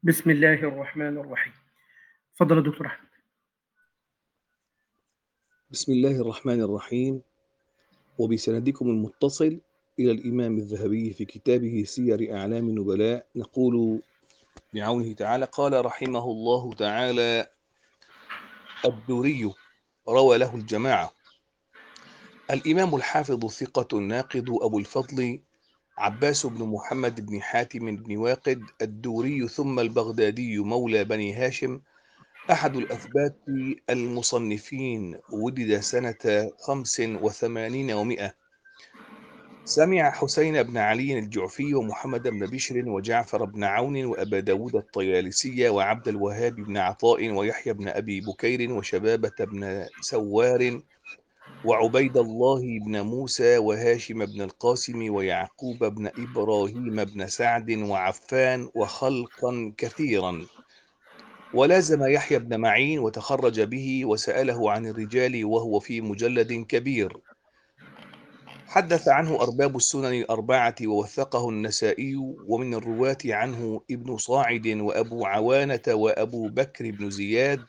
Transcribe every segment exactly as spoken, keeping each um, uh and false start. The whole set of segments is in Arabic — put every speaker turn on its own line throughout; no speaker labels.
بسم الله الرحمن الرحيم. تفضل يا دكتور أحمد.
بسم الله الرحمن الرحيم، وبسندكم المتصل إلى الإمام الذهبي في كتابه سير أعلام النبلاء نقول بعونه تعالى: قال رحمه الله تعالى الدوري، روى له الجماعة. الإمام الحافظ الثقة الناقد أبو الفضل عباس بن محمد بن حاتم بن واقد الدوري ثم البغدادي مولى بني هاشم، أحد الأثبات المصنفين، ولد سنة خمس وثمانين ومئة. سمع حسين بن علي الجعفي ومحمد بن بشر وجعفر بن عون وأبا داود الطيالسي وعبد الوهاب بن عطاء ويحيى بن أبي بكير وشبابة بن سوار وعبيد الله بن موسى وهاشم بن القاسم ويعقوب بن إبراهيم بن سعد وعفان وخلقا كثيرا. ولازم يحيى بن معين وتخرج به وسأله عن الرجال وهو في مجلد كبير. حدث عنه أرباب السنن الأربعة ووثقه النسائي، ومن الرواة عنه ابن صاعد وأبو عوانة وأبو بكر بن زياد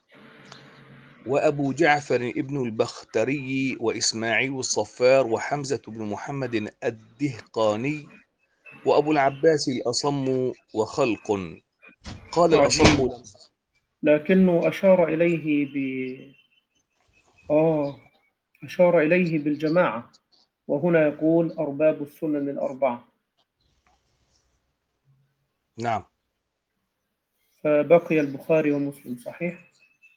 وأبو جعفر ابن البختري وإسماعيل الصفار وحمزة بن محمد الدهقاني وأبو العباس الأصم وخلق. قال الأصم:
عجيب، لكنه أشار إليه ب آه أشار إليه بالجماعة، وهنا يقول أرباب السنن الأربعة،
نعم
فبقي البخاري ومسلم. صحيح؟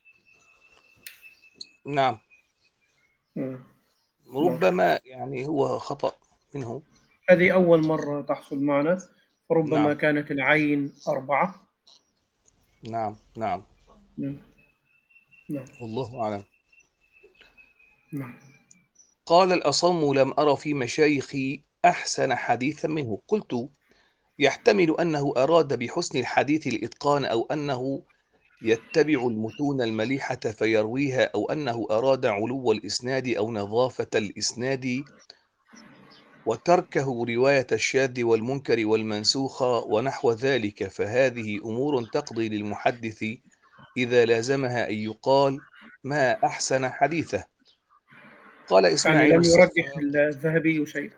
نعم،
مم. نعم.
ربما يعني هو خطأ منه.
هذه أول مرة تحصل معنا، فربما
نعم
كانت العين أربعة.
نعم نعم،
مم. نعم.
والله أعلم.
نعم.
قال الأصم: لم أر في مشايخي أحسن حديثا منه. قلت: يحتمل أنه أراد بحسن الحديث الإتقان، أو أنه يتبع المتون المليحة فيرويها، أو أنه أراد علو الإسناد أو نظافة الإسناد وتركه رواية الشاذ والمنكر والمنسوخ ونحو ذلك، فهذه أمور تقضي للمحدث إذا لازمها أن يقال ما أحسن حديثه. قال
يعني
إسماعيل
لم يرجح
الصفار:
الذهبي شيئا.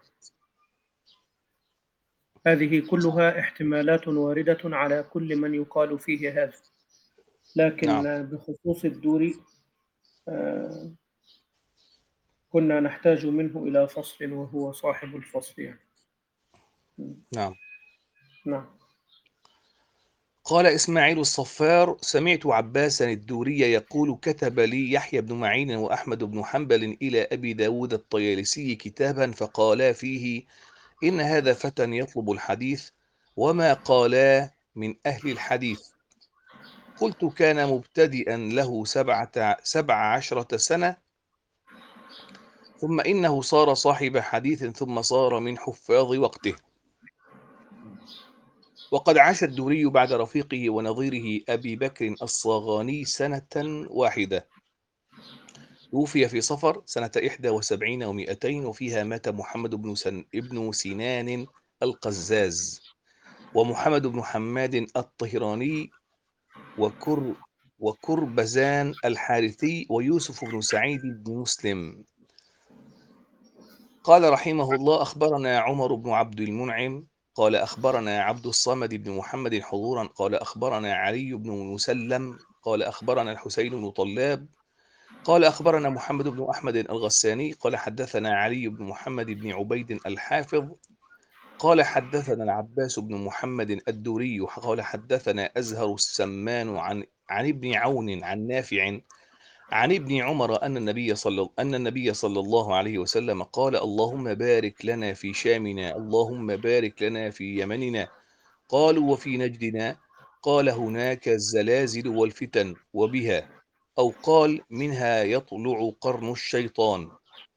هذه كلها احتمالات واردة على كل من يقال فيه هذا، لكن
نعم
بخصوص الدوري آه، كنا نحتاج منه إلى فصل، وهو صاحب الفصل يعني.
نعم.
نعم.
قال إسماعيل الصفار: سمعت عباسا الدوري يقول: كتب لي يحيى بن معين وأحمد بن حنبل إلى أبي داود الطيالسي كتابا، فقالا فيه: إن هذا فتى يطلب الحديث، وما قالا من أهل الحديث. قلت: كان مبتدئا له سبعة, سبع عشرة سنة، ثم إنه صار صاحب حديث، ثم صار من حفاظ وقته. وقد عاش الدوري بعد رفيقه ونظيره أبي بكر الصاغاني سنة واحدة. توفي في صفر سنة إحدى وسبعين ومئتين، وفيها مات محمد بن, سن ابن سنان القزاز، ومحمد بن حماد الطهراني، وكر وكربزان الحارثي، ويوسف بن سعيد بن مسلم. قال رحمه الله: أخبرنا عمر بن عبد المنعم قال أخبرنا عبد الصمد بن محمد حضورا قال أخبرنا علي بن مسلم قال أخبرنا الحسين بن طلاب قال أخبرنا محمد بن أحمد الغساني قال حدثنا علي بن محمد بن عبيد الحافظ قال حدثنا العباس بن محمد الدوري قال حدثنا أزهر السمان عن عن ابن عون عن نافع عن ابن عمر أن النبي صلى أن النبي صلى الله عليه وسلم قال: اللهم بارك لنا في شامنا، اللهم بارك لنا في يمننا. قالوا: وفي نجدنا؟ قال: هناك الزلازل والفتن، وبها، أو قال: منها يطلع قرن الشيطان.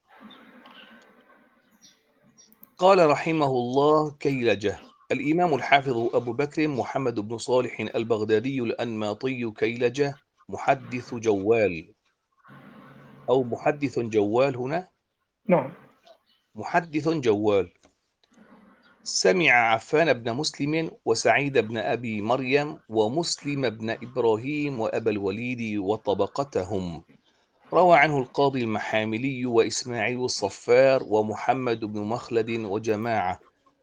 قال رحمه الله: كيلجة. الإمام الحافظ أبو بكر محمد بن صالح البغدادي الأنماطي كيلجة، محدث جوال، أو محدث جوال هنا،
نعم.
محدث جوال. سمع عفان بن مسلم وسعيد بن أبي مريم ومسلم بن إبراهيم وأبا الوليد وطبقتهم. روى عنه القاضي المحاملي وإسماعيل الصفار ومحمد بن مخلد وجماعة.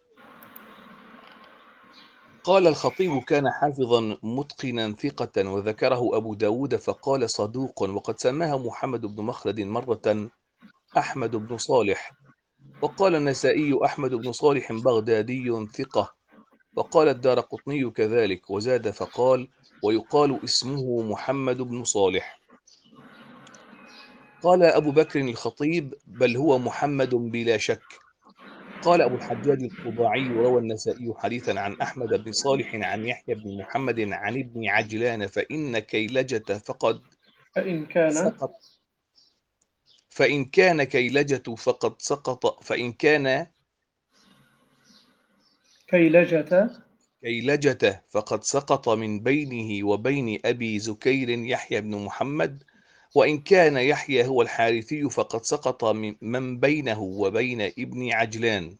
قال الخطيب: كان حافظا متقنا ثقة، وذكره أبو داود فقال صدوق، وقد سماها محمد بن مخلد مرة أحمد بن صالح. وقال النسائي: أحمد بن صالح بغدادي ثقة. وقال الدارقطني كذلك، وزاد فقال: ويقال اسمه محمد بن صالح. قال أبو بكر الخطيب: بل هو محمد بلا شك. قال أبو الحجاج القضاعي: روى النسائي حديثا عن أحمد بن صالح عن يحيى بن محمد عن ابن عجلان، فإن كيلجة فقد
فإن كان
سقط فإن كان كيلجة فقد سقط فإن كان
كيلجة
كيلجة فقد سقط من بينه وبين أبي زكير يحيى بن محمد، وإن كان يحيى هو الحارثي فقد سقط من من بينه وبين ابن عجلان.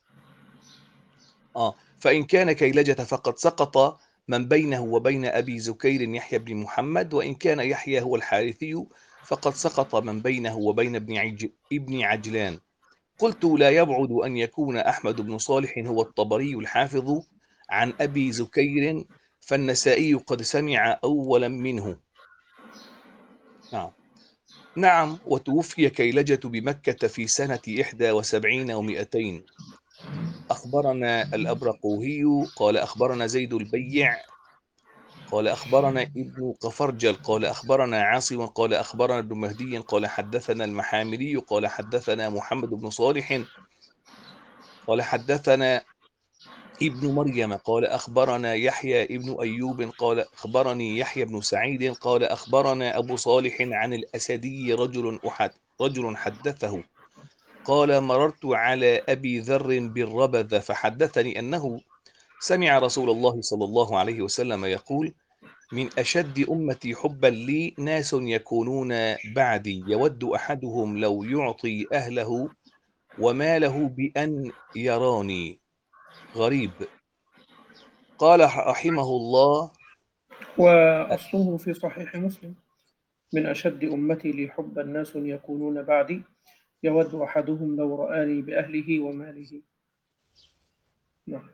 آه فإن كان كيلجة فقد سقط من بينه وبين أبي زكير يحيى بن محمد، وإن كان يحيى هو الحارثي فقد سقط من بينه وبين ابن عج... ابن عجلان. قلت: لا يبعد أن يكون أحمد بن صالح هو الطبري الحافظ عن أبي زكير، فالنسائي قد سمع أولا منه. نعم نعم وتوفي كيلجة بمكة في سنة إحدى وسبعين ومئتين. أخبرنا الأبرقوهي قال أخبرنا زيد البيع قال أخبرنا ابن قفرجل قال أخبرنا عاصم قال أخبرنا ابن مهدي قال حدثنا المحاملي قال حدثنا محمد بن صالح قال حدثنا ابن مريم قال أخبرنا يحيى ابن أيوب قال أخبرني يحيى بن سعيد قال أخبرنا أبو صالح عن الأسدي رجل أحد رجل حدثه قال: مررت على أبي ذر بالربذ فحدثني أنه سمع رسول الله صلى الله عليه وسلم يقول: من أشد أمتي حبا لي ناس يكونون بعدي، يود أحدهم لو يعطي أهله وماله بأن يراني. غريب. قال رحمه الله:
وأصله في صحيح مسلم: من أشد أمتي لي حبا ناس يكونون بعدي، يود أحدهم لو رآني بأهله وماله. نعم.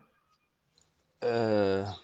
آه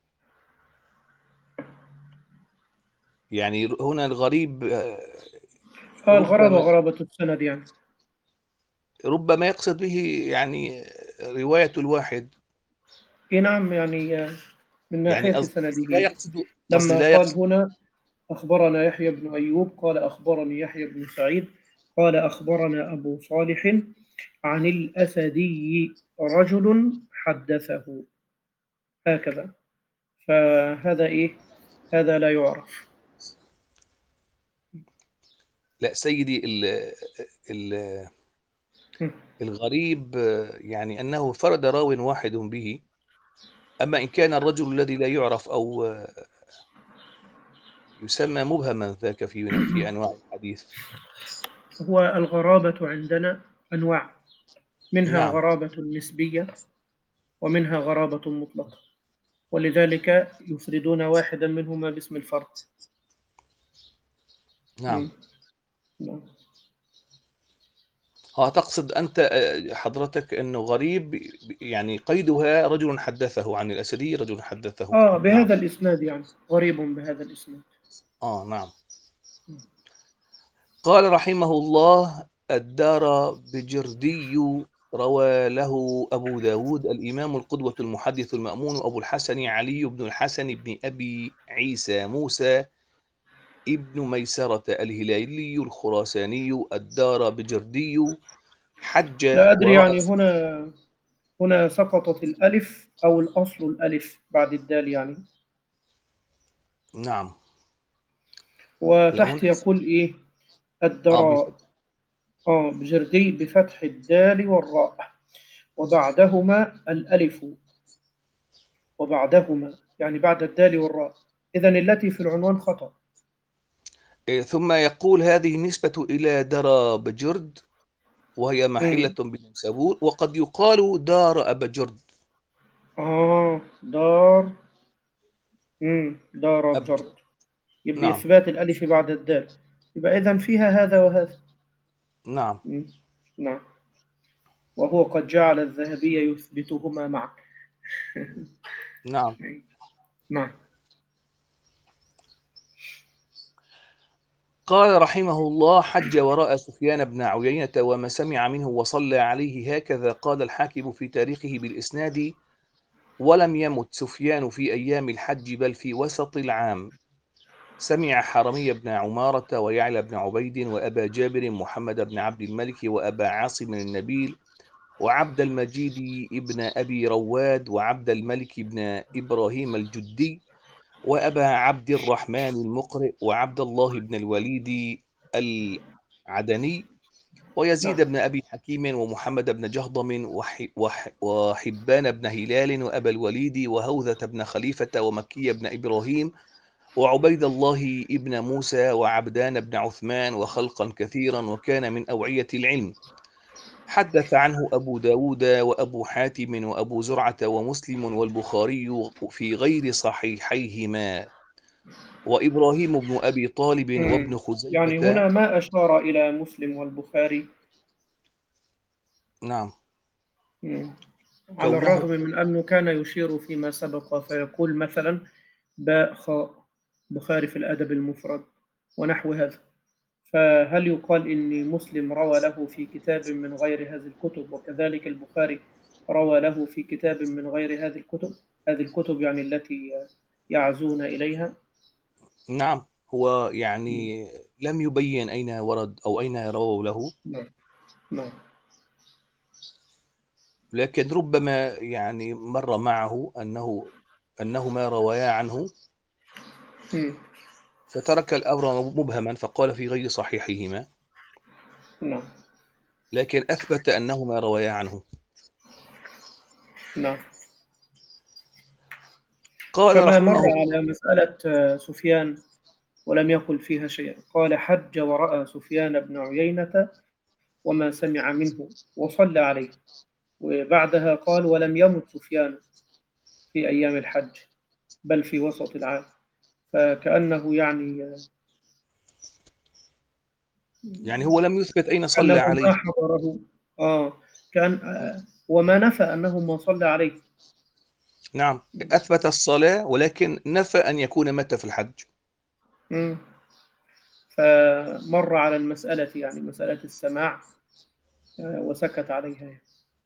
يعني هنا الغريب آه
آه الغرض
ربما
وغرابة السند يعني.
ربما يقصد به يعني رواية الواحد،
إيه نعم، يعني من
يعني
ناحية
قصد لا
سنده.
يقصد قصدي
لما
لا
قال
يقصد
هنا أخبرنا يحيى بن أيوب قال أخبرني يحيى بن سعيد قال أخبرنا أبو صالح عن الأسدي رجل حدثه، هكذا. فهذا إيه؟ هذا لا يعرف.
لا سيدي ال ال
م.
الغريب يعني أنه فرد راو واحد به، أما إن كان الرجل الذي لا يعرف أو يسمى مبهما ذاك في في أنواع الحديث.
هو الغرابة عندنا أنواع، منها
نعم
غرابة نسبية ومنها غرابة مطلقة، ولذلك يفردون واحدا منهما باسم الفرد.
نعم.
م. نعم.
ها تقصد أنت آه، حضرتك أنه غريب يعني قيدها رجل حدثه عن الأسدي رجل حدثه.
آه
نعم.
بهذا الإسناد، يعني غريب بهذا الإسناد.
آه نعم. قال رحمه الله: الدار بجردي روى له أبو داود الإمام القدوة المحدث المأمون أبو الحسن علي بن الحسن بن أبي عيسى موسى ابن ميسرة الهلالي الخراساني الدار بجردي حج
لا أدري،
ورأى.
يعني هنا هنا سقطت الألف أو الأصل الألف بعد الدال يعني.
نعم. لا
وتحت
هنا
يقول إيه؟
آه
الدراء.
بفتح.
آه بجردي بفتح الدال والراء، وبعدهما الألف، وبعدهما يعني بعد الدال والراء. إذن التي في العنوان خطأ.
إيه، ثم يقول: هذه نسبة إلى درى بجرد وهي محلة
مم.
بنيسابور، وقد يقال دار أبا جرد.
آه دار. مم. دار
أبجر.
جرد. يبقى
نعم.
إثبات الألف بعد الدال. يبقى إذن فيها هذا وهذا.
نعم.
مم. نعم. وهو قد جعل الذهبي يثبتهما معا.
نعم.
نعم.
قال رحمه الله: حج ورأى سفيان بن عيينة وما سمع منه وصلى عليه. هكذا قال الحاكم في تاريخه بالإسناد: ولم يمت سفيان في أيام الحج بل في وسط العام. سمع حرمي بن عمارة ويعلى بن عبيد وأبا جابر محمد بن عبد الملك وأبا عاصم النبيل وعبد المجيد ابن أبي رواد وعبد الملك بن إبراهيم الجدي وأبا عبد الرحمن المقرئ وعبد الله بن الوليد العدني ويزيد
نعم.
بن أبي حكيم ومحمد بن جهضم وح وح وحبان بن هلال وأبا الوليد وهوذة بن خليفة ومكي بن إبراهيم وعبيد الله ابن موسى وعبدان بن عثمان وخلقا كثيرا، وكان من أوعية العلم. حدث عنه أبو داود وأبو حاتم وأبو زرعة ومسلم والبخاري في غير صحيحيهما، وإبراهيم بن أبي طالب
مم.
وابن
يعني
خزيمة.
هنا ما أشار إلى مسلم والبخاري.
نعم.
مم. على
كونه
الرغم من أنه كان يشير فيما سبق فيقول مثلا باء خاء بخاري في الأدب المفرد ونحو هذا. فهل يقال إن مسلم روى له في كتاب من غير هذه الكتب وكذلك البخاري روى له في كتاب من غير هذه الكتب؟ هذه الكتب يعني التي يعزون إليها.
نعم، هو يعني لم يبين أين ورد أو أين رووا له،
نعم. نعم.
لكن ربما يعني مر معه أنه أنهما روايا عنه
مم.
فترك الأمر مبهما فقال في غير صحيحهما،
نعم.
لكن أثبت أنهما روايا عنه.
نعم.
قال
كما
رحمه
مر
الله.
على مسألة آه، سفيان ولم يقل فيها شيئا. قال حج ورأى سفيان بن عيينة وما سمع منه وصلى عليه. وبعدها قال ولم يمت سفيان في أيام الحج بل في وسط العام. فكأنه يعني
يعني هو لم يثبت أين صلى
كأنه
عليه.
ما حضره. آه كان آه وما نفى أنه ما صلى عليه.
نعم، أثبت الصلاة ولكن نفى أن يكون مات في الحج.
مم. فمر على المسألة يعني مسألة السماع آه وسكت عليها.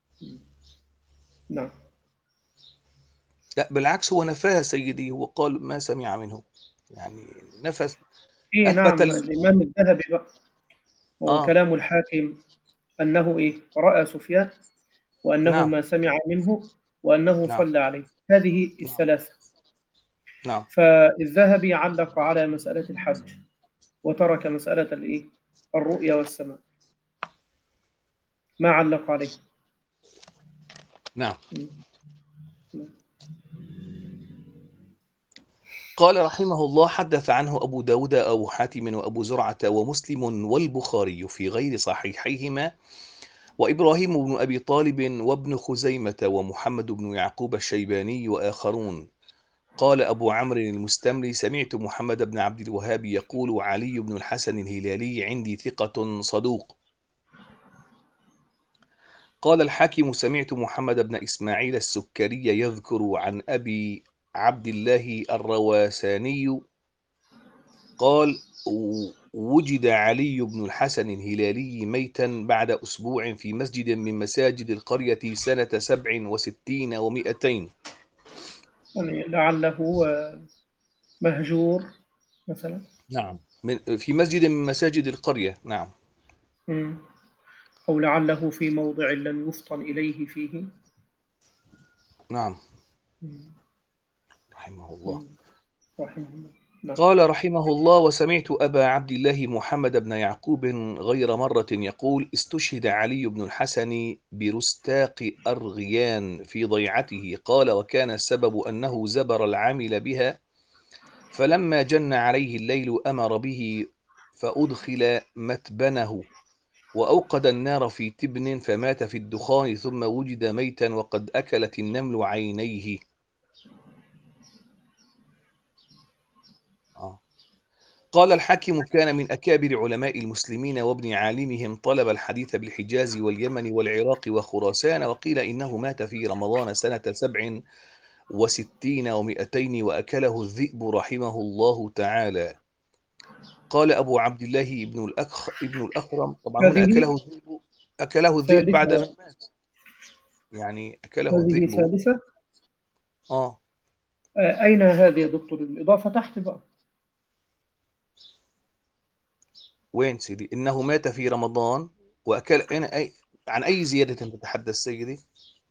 نعم.
لا بالعكس، هو نفاها سيدي، هو قال ما سمع منه، يعني نفى.
إيه
أثبت
نعم
ال...
الإمام الذهبي بقى هو
آه.
كلام الحاكم أنه إيه رأى سفيان وأنه
نعم.
ما سمع منه وأنه
نعم.
صلى عليه. هذه
نعم.
الثلاثة.
نعم.
فالذهبي علق على مسألة الحج وترك مسألة الإيه الرؤيا والسماء، ما علق عليه.
نعم. قال رحمه الله: حدث عنه أبو داود أبو حاتم وأبو زرعة ومسلم والبخاري في غير صحيحيهما، وإبراهيم بن أبي طالب وابن خزيمة ومحمد بن يعقوب الشيباني وآخرون. قال أبو عمرو المستملي: سمعت محمد بن عبد الوهاب يقول: علي بن الحسن الهلالي عندي ثقة صدوق. قال الحاكم: سمعت محمد بن إسماعيل السكري يذكر عن أبي عبد الله الرواساني قال: وجد علي بن الحسن الهلالي ميتا بعد أسبوع في مسجد من مساجد القرية سنة سبع وستين ومئتين.
يعني لعله مهجور مثلا.
نعم، من في مسجد من مساجد القرية. نعم.
مم. أو لعله في موضع لم يفطن إليه فيه.
نعم.
مم.
رحمه الله.
مم. رحمه الله. نعم.
قال رحمه الله: وسمعت أبا عبد الله محمد بن يعقوب غير مرة يقول: استشهد علي بن الحسن برستاق أرغيان في ضيعته. قال: وكان السبب أنه زبر العامل بها، فلما جن عليه الليل أمر به فأدخل متبنه، وأوقد النار في تبن فمات في الدخان ثم وجد ميتا وقد أكلت النمل عينيه. آه. قال الحاكم كان من أكابر علماء المسلمين وابن عالمهم، طلب الحديث بالحجاز واليمن والعراق وخراسان، وقيل إنه مات في رمضان سنة سبع وستين ومئتين وأكله الذئب رحمه الله تعالى. قال أبو عبد الله ابن الأخ ابن الأخرم، طبعا هنا
هذه
أكله الذئب، أكله الذئب بعد
ثالثة.
ما مات، يعني أكله
هذه
الذئب.
ثالثة.
آه
آه، أين هذه يا دكتور؟ الإضافة تحت بقى.
وين سيدي؟ إنه مات في رمضان وأكل. أنا أي عن أي زيادة تتحدث سيدي؟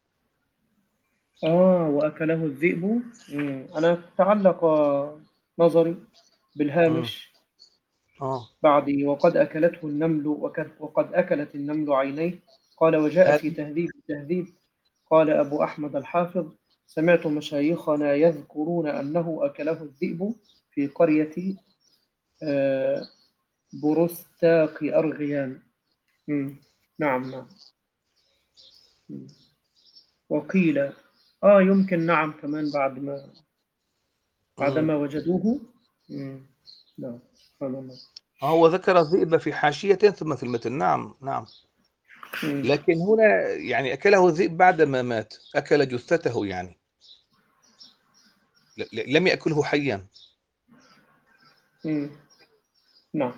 آه وأكله الذئب. مم. أنا تعلق نظري
مم.
بالهامش
آه
بعد وقد أكلته النمل وقد, وقد أكلت النمل عينيه. قال وجاء في
هذه
تهذيب التهذيب قال أبو أحمد الحافظ سمعت مشايخنا يذكرون أنه أكله الذئب في قرية آه، بروستاق أرغيان. مم. نعم نعم. مم. وقيل آه يمكن نعم كمان بعد ما
مم.
بعدما وجدوه. مم. نعم سبحان الله.
هو ذكر الذئب في حاشية ثم في المتن. نعم نعم.
مم.
لكن هنا يعني أكله الذئب بعد ما مات، أكل جثته يعني، ل- ل- لم يأكله حيا.
مم. نعم.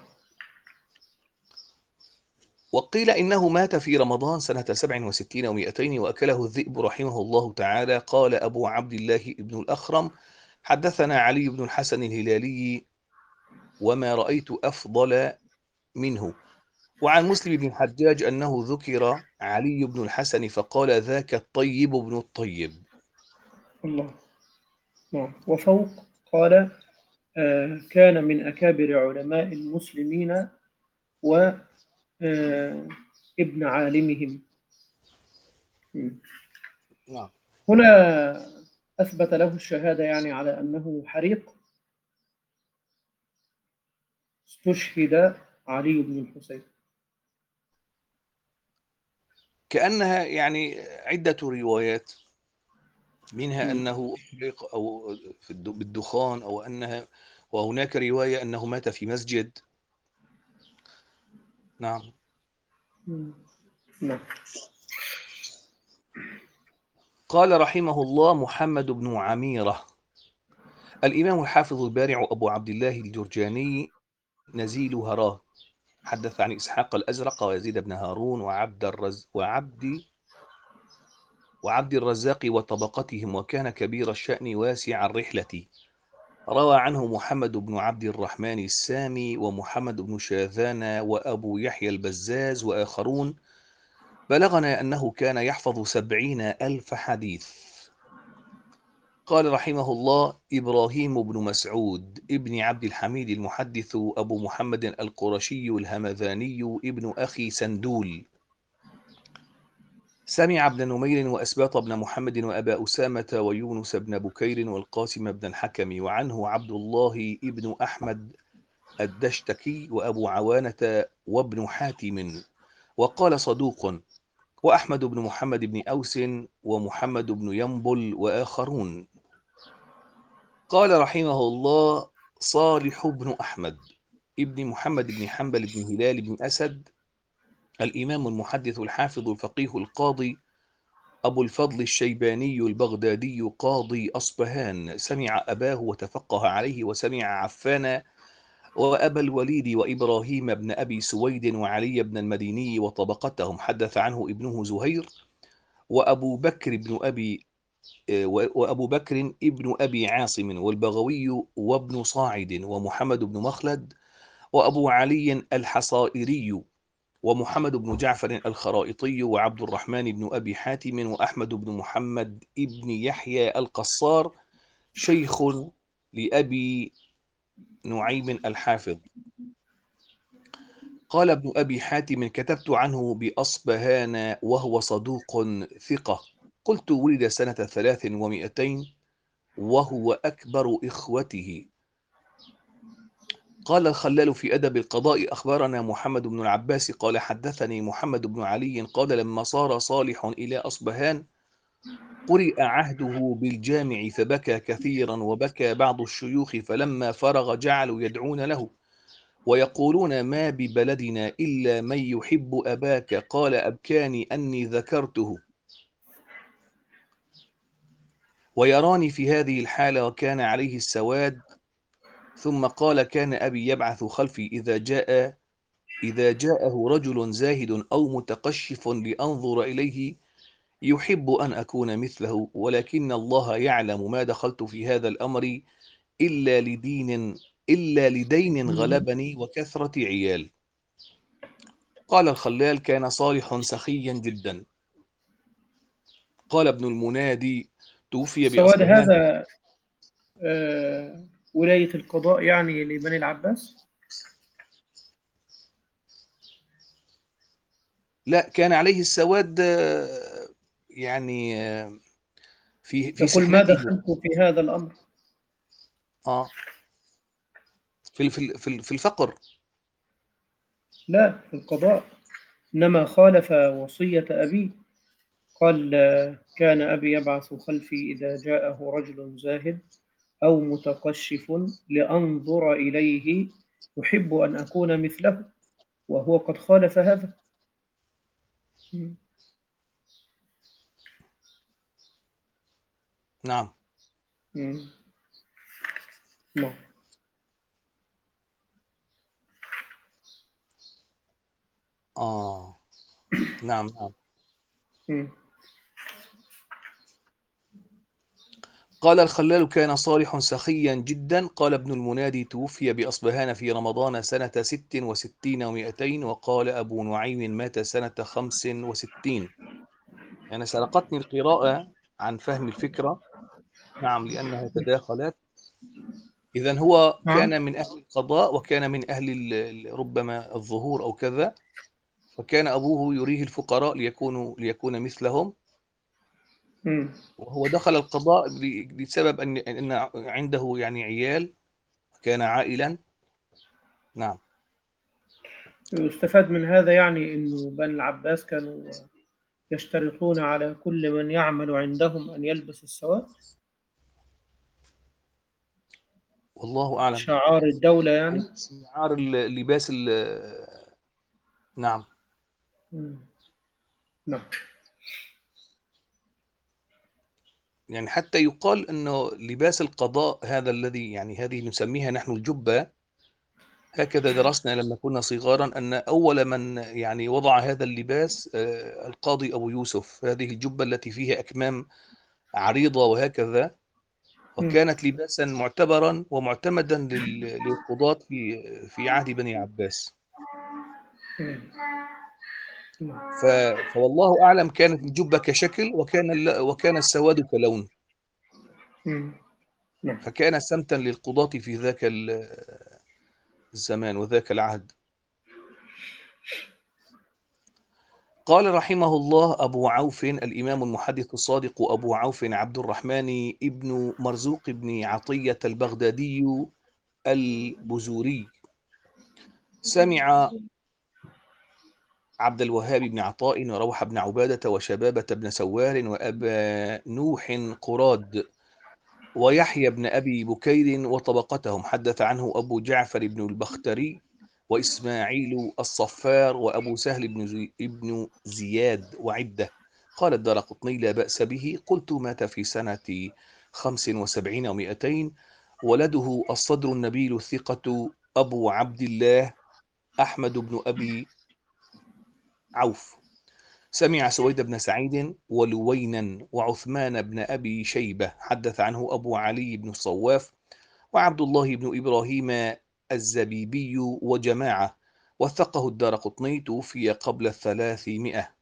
وقيل إنه مات في رمضان سنة سبع وستين ومئتين وأكله الذئب رحمه الله تعالى. قال أبو عبد الله ابن الأخرم حدثنا علي بن الحسن الهلالي وما رأيت أفضل منه. وعن مسلم بن الحجاج أنه ذكر علي بن الحسن فقال ذاك الطيب بن الطيب.
الله. نعم. وفوق قال آه، كان من أكابر علماء المسلمين وابن عالمهم. مم.
نعم.
هنا أثبت له الشهادة يعني على أنه حريق. استشهد علي بن الحسين.
كأنها يعني عدة روايات، منها
مم.
أنه أحرق أو في الد- بالدخان، أو أنها، وهناك رواية أنه مات في مسجد. نعم.
مم. نعم.
قال رحمه الله محمد بن عميرة الإمام الحافظ البارع أبو عبد الله الجرجاني نزيل هراه، حدث عن إسحاق الأزرق ويزيد بن هارون وعبد الرز وعبد وعبد الرزاق وطبقتهم، وكان كبير الشأن واسع الرحلة. روى عنه محمد بن عبد الرحمن السامي ومحمد بن شاذان وأبو يحيى البزاز وآخرون. بلغنا أنه كان يحفظ سبعين ألف حديث. قال رحمه الله إبراهيم بن مسعود ابن عبد الحميد المحدث أبو محمد القرشي الهمذاني ابن أخي سندول، سمع ابن نمير وأسباط بن محمد وأبا أسامة ويونس بن بكير والقاسم بن الحكم، وعنه عبد الله ابن أحمد الدشتكي وأبو عوانة وابن حاتم، وقال صدوق، وأحمد بن محمد بن أوس ومحمد بن ينبل وآخرون. قال رحمه الله صالح بن أحمد ابن محمد بن حنبل بن هلال بن أسد الإمام المحدث الحافظ الفقيه القاضي أبو الفضل الشيباني البغدادي قاضي أصبهان، سمع أباه وتفقه عليه، وسمع عفان وأبا الوليد وإبراهيم بن أبي سويد وعلي بن المديني وطبقتهم، حدث عنه ابنه زهير وأبو بكر بن أبي وأبو بكر ابن أبي عاصم والبغوي وابن صاعد ومحمد بن مخلد وأبو علي الحصائري ومحمد بن جعفر الخرائطي وعبد الرحمن بن أبي حاتم وأحمد بن محمد ابن يحيى القصار شيخ لأبي نعيم الحافظ. قال ابن أبي حاتم كتبت عنه بأصبهان وهو صدوق ثقة. قلت ولد سنة ثلاث ومئتين وهو أكبر إخوته. قال الخلال في أدب القضاء أخبرنا محمد بن العباس قال حدثني محمد بن علي قال لما صار صالح إلى أصبهان قرئ عهده بالجامع فبكى كثيرا وبكى بعض الشيوخ فلما فرغ جعلوا يدعون له ويقولون ما ببلدنا إلا من يحب أباك قال أبكاني أني ذكرته ويراني في هذه الحالة وكان عليه السواد ثم قال كان أبي يبعث خلفي إذا جاء إذا جاءه رجل زاهد أو متقشف لأنظر إليه يحب أن أكون مثله ولكن الله يعلم ما دخلت في هذا الأمر إلا لدين إلا لدين غلبني وكثرة عيال. قال الخلال كان صالح سخيا جدا. قال ابن المنادي توفي
السواد
بأصبهان.
هذا آه ولاية القضاء يعني لبني العباس؟
لا، كان عليه السواد آه، يعني آه، في في
يقول ما
سحنته.
دخلت في هذا الأمر.
اه في في في في الفقر.
لا، في القضاء، إنما خالف وصية أبيه. قال آه، كان أبي يبعث خلفي إذا جاءه رجل زاهد أو متقشف لأنظر إليه يحب أن أكون مثله، وهو قد خالف هذا. مم.
نعم.
مم. نعم.
اه نعم نعم.
مم.
قال الخلال كان صالح سخيا جدا. قال ابن المنادي توفي بأصبهان في رمضان سنة ست وستين ومائتين. وقال أبو نعيم مات سنة خمس وستين. يعني سرقتني القراءة عن فهم الفكرة. نعم، لأنها تداخلت. إذن هو
نعم.
كان من أهل القضاء وكان من أهل ال- ال- ربما الظهور أو كذا، فكان أبوه يريه الفقراء ليكونوا ليكون مثلهم،
مم.
وهو دخل القضاء ل- لسبب أن أن عنده يعني عيال، كان عائلا. نعم.
يستفاد من هذا يعني أنه بني العباس كانوا يشترطون على كل من يعمل عندهم أن يلبس السواد،
والله أعلم.
شعار الدولة يعني.
شعار اللباس ال- نعم.
مم. نعم.
يعني حتى يقال أنه لباس القضاء هذا الذي يعني هذه نسميها نحن الجبة، هكذا درسنا لما كنا صغارا أن أول من يعني وضع هذا اللباس آه، القاضي أبو يوسف. هذه الجبة التي فيها أكمام عريضة وهكذا،
مم.
وكانت لباسا معتبرا ومعتمدا لل- للقضاة في في عهد بني عباس.
مم. نعم.
ف... فوالله أعلم كانت الجبة كشكل وكان ال... وكان السواد كلون،
مم. نعم.
فكان سمتا للقضاة في ذاك ال- الزمان وذاك العهد. قال رحمه الله أبو عوف الإمام المحدث الصادق أبو عوف عبد الرحمن ابن مرزوق بن عطية البغدادي البزوري، سمع عبد الوهاب بن عطاء وروح بن عبادة وشبابة بن سوار وأبا نوح قراد ويحيى بن أبي بكير وطبقتهم. حدث عنه أبو جعفر بن البختري وإسماعيل الصفار وأبو سهل بن, زي بن زياد وعدة. قال الدارقطني لا بأس به. قلت مات في سنة خمس وسبعين ومائتين. ولده الصدر النبيل الثقة أبو عبد الله أحمد بن أبي عوف. سمع سويد بن سعيد ولوينا وعثمان بن أبي شيبة. حدث عنه أبو علي بن الصواف وعبد الله بن إبراهيم الزبيبي وجماعة. وثقه الدارقطني توفي قبل الثلاثمائة.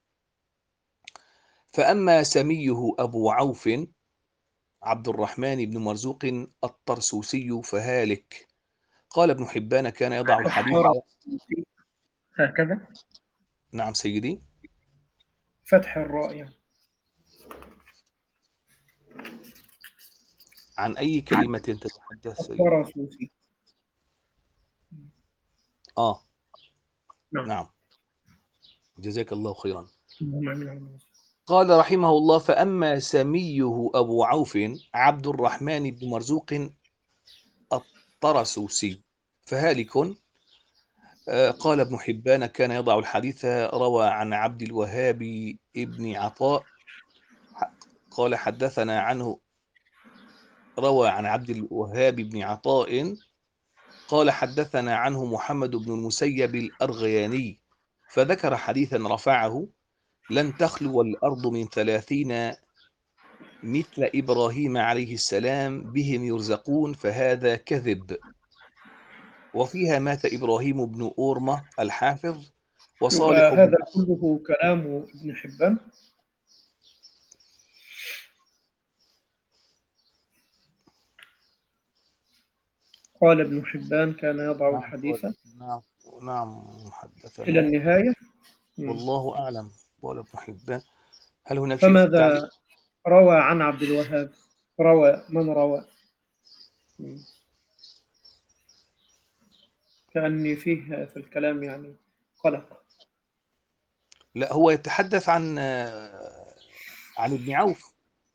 فأما سميه أبو عوف عبد الرحمن بن مرزوق الطرسوسي فهالك. قال ابن حبان كان يضع الحديث.
فتح راء هكذا.
نعم سيدي.
فتح الراء يعني.
عن أي كلمة تتحدث سيدي؟
الطرسوسي.
آه
نعم.
نعم، جزاك الله خيرا.
اللهم آمين يا رب.
قال رحمه الله: فأما سميه أبو عوف عبد الرحمن بن مرزوق الطرسوسي فهالك. آه، قال ابن حبان: كان يضع الحديث. روى عن عبد الوهاب ابن عطاء قال حدثنا عنه روى عن عبد الوهاب بن عطاء قال حدثنا عنه محمد بن المسيب الأرغياني، فذكر حديثا رفعه: لن تخلو الأرض من ثلاثين مثل إبراهيم عليه السلام بهم يرزقون، فهذا كذب. وفيها مات إبراهيم بن أورمة الحافظ
يبقى
وصالح بن
هذا كله كلام ابن حبان. قال ابن حبان كان يضع
نعم
الحديث
قال نعم نعم
إلى
حدثنا.
النهاية. مم.
والله أعلم. قال ابن حبان. هل هناك شيء في التعليق؟
فماذا روى عن عبد الوهاب؟ روى من روى؟ مم. كأني فيه في الكلام يعني قلق.
لا، هو يتحدث عن عن ابن عوف.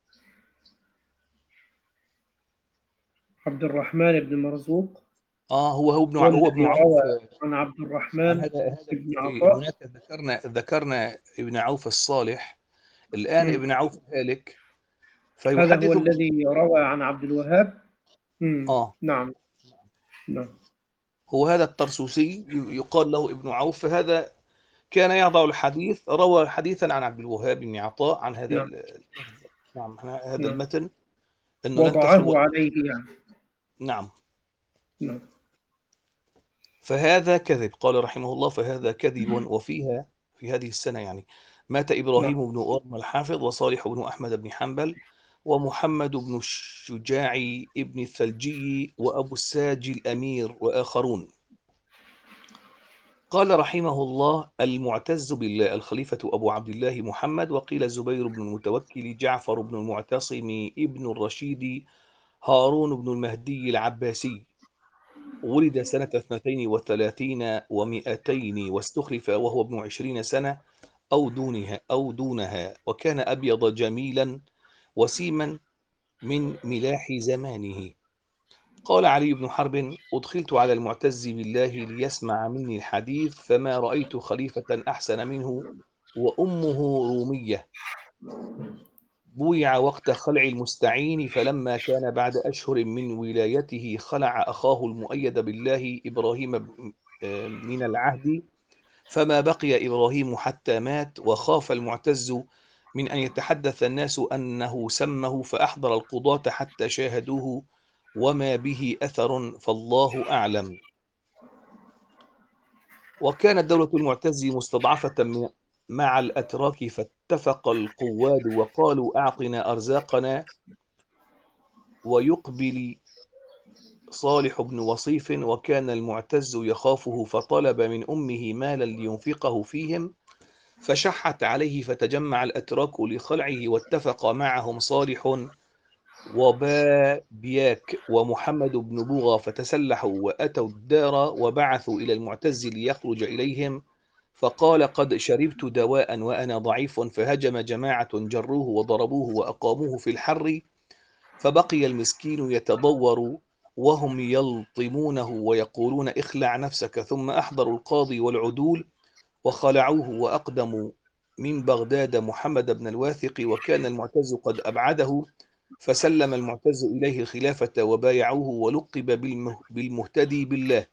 عبد الرحمن بن مرزوق
اه هو هو ابن
هو
هو ابن
الذي
عوف.
روى عن عبد الرحمن
هذا هذا
بن عطاء.
هناك ذكرنا ذكرنا ابن عوف الصالح. الآن
مم.
ابن عوف هالك،
هذا هو
فيحدث ابن.
الذي روى عن عبد الوهاب. مم.
اه
نعم. نعم.
هو هذا الطرسوسي يقال له ابن عوف، فهذا كان يضع الحديث. روى حديثا عن عبد الوهاب بن عطاء عن هذا
نعم.
ال- نعم هذا
نعم.
المتن، انه لن تخلو.
وضعه عليه يعني.
نعم.
نعم.
فهذا كذب. قال رحمه الله: فهذا كذب. وفيها في هذه السنة يعني مات
نعم.
إبراهيم بن أورم الحافظ وصالح بن أحمد بن حنبل ومحمد بن الشجاع بن الثلجي وأبو الساج الأمير وآخرون. قال رحمه الله: المعتز بالله الخليفة أبو عبد الله محمد، وقيل الزبير بن المتوكل، جعفر بن المعتصم ابن الرشيد، هارون بن المهدي العباسي. ولد سنة اثنتين وثلاثين ومئتين واستخلف وهو ابن عشرين سنة أو دونها أو دونها وكان أبيض جميلا وسيما من ملاح زمانه. قال علي بن حرب: أدخلت على المعتز بالله ليسمع مني الحديث، فما رأيت خليفة أحسن منه، وأمه رومية. بويع وقت خلع المستعين، فلما كان بعد أشهر من ولايته خلع أخاه المؤيد بالله إبراهيم من العهد، فما بقي إبراهيم حتى مات، وخاف المعتز من أن يتحدث الناس أنه سمه، فأحضر القضاة حتى شاهدوه وما به أثر، فالله أعلم. وكانت دولة المعتز مستضعفة من- مع الأتراك، فاتفق القواد وقالوا: أعطنا أرزاقنا. ويقبل صالح بن وصيف، وكان المعتز يخافه، فطلب من أمه مالا لينفقه فيهم، فشحت عليه، فتجمع الأتراك لخلعه، واتفق معهم صالح وبابياك ومحمد بن بوغى، فتسلحوا وأتوا الدار وبعثوا إلى المعتز ليخرج إليهم، فقال: قد شربت دواء وأنا ضعيف. فهجم جماعة جروه وضربوه وأقاموه في الحر، فبقي المسكين يتضور وهم يلطمونه ويقولون: اخلع نفسك. ثم أحضروا القاضي والعدول وخلعوه، وأقدموا من بغداد محمد بن الواثق، وكان المعتز قد أبعده، فسلم المعتز إليه الخلافة وبايعوه، ولقب بالمه- بالمهتدي بالله.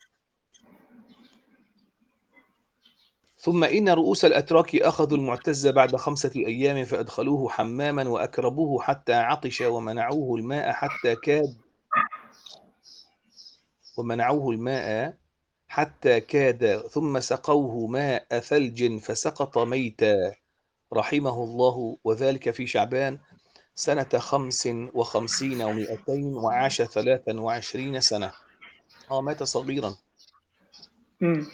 ثم إن رؤوس الأتراك أخذوا المعتز بعد خمسة أيام، فأدخلوه حماما وأكربوه حتى عطش، ومنعوه الماء حتى كاد ومنعوه الماء حتى كاد ثم سقوه ماء ثلج فسقط ميتا، رحمه الله. وذلك في شعبان سنة خمس وخمسين ومئتين، وعاش ثلاثا وعشرين سنة. آه مات صغيرا.
مم.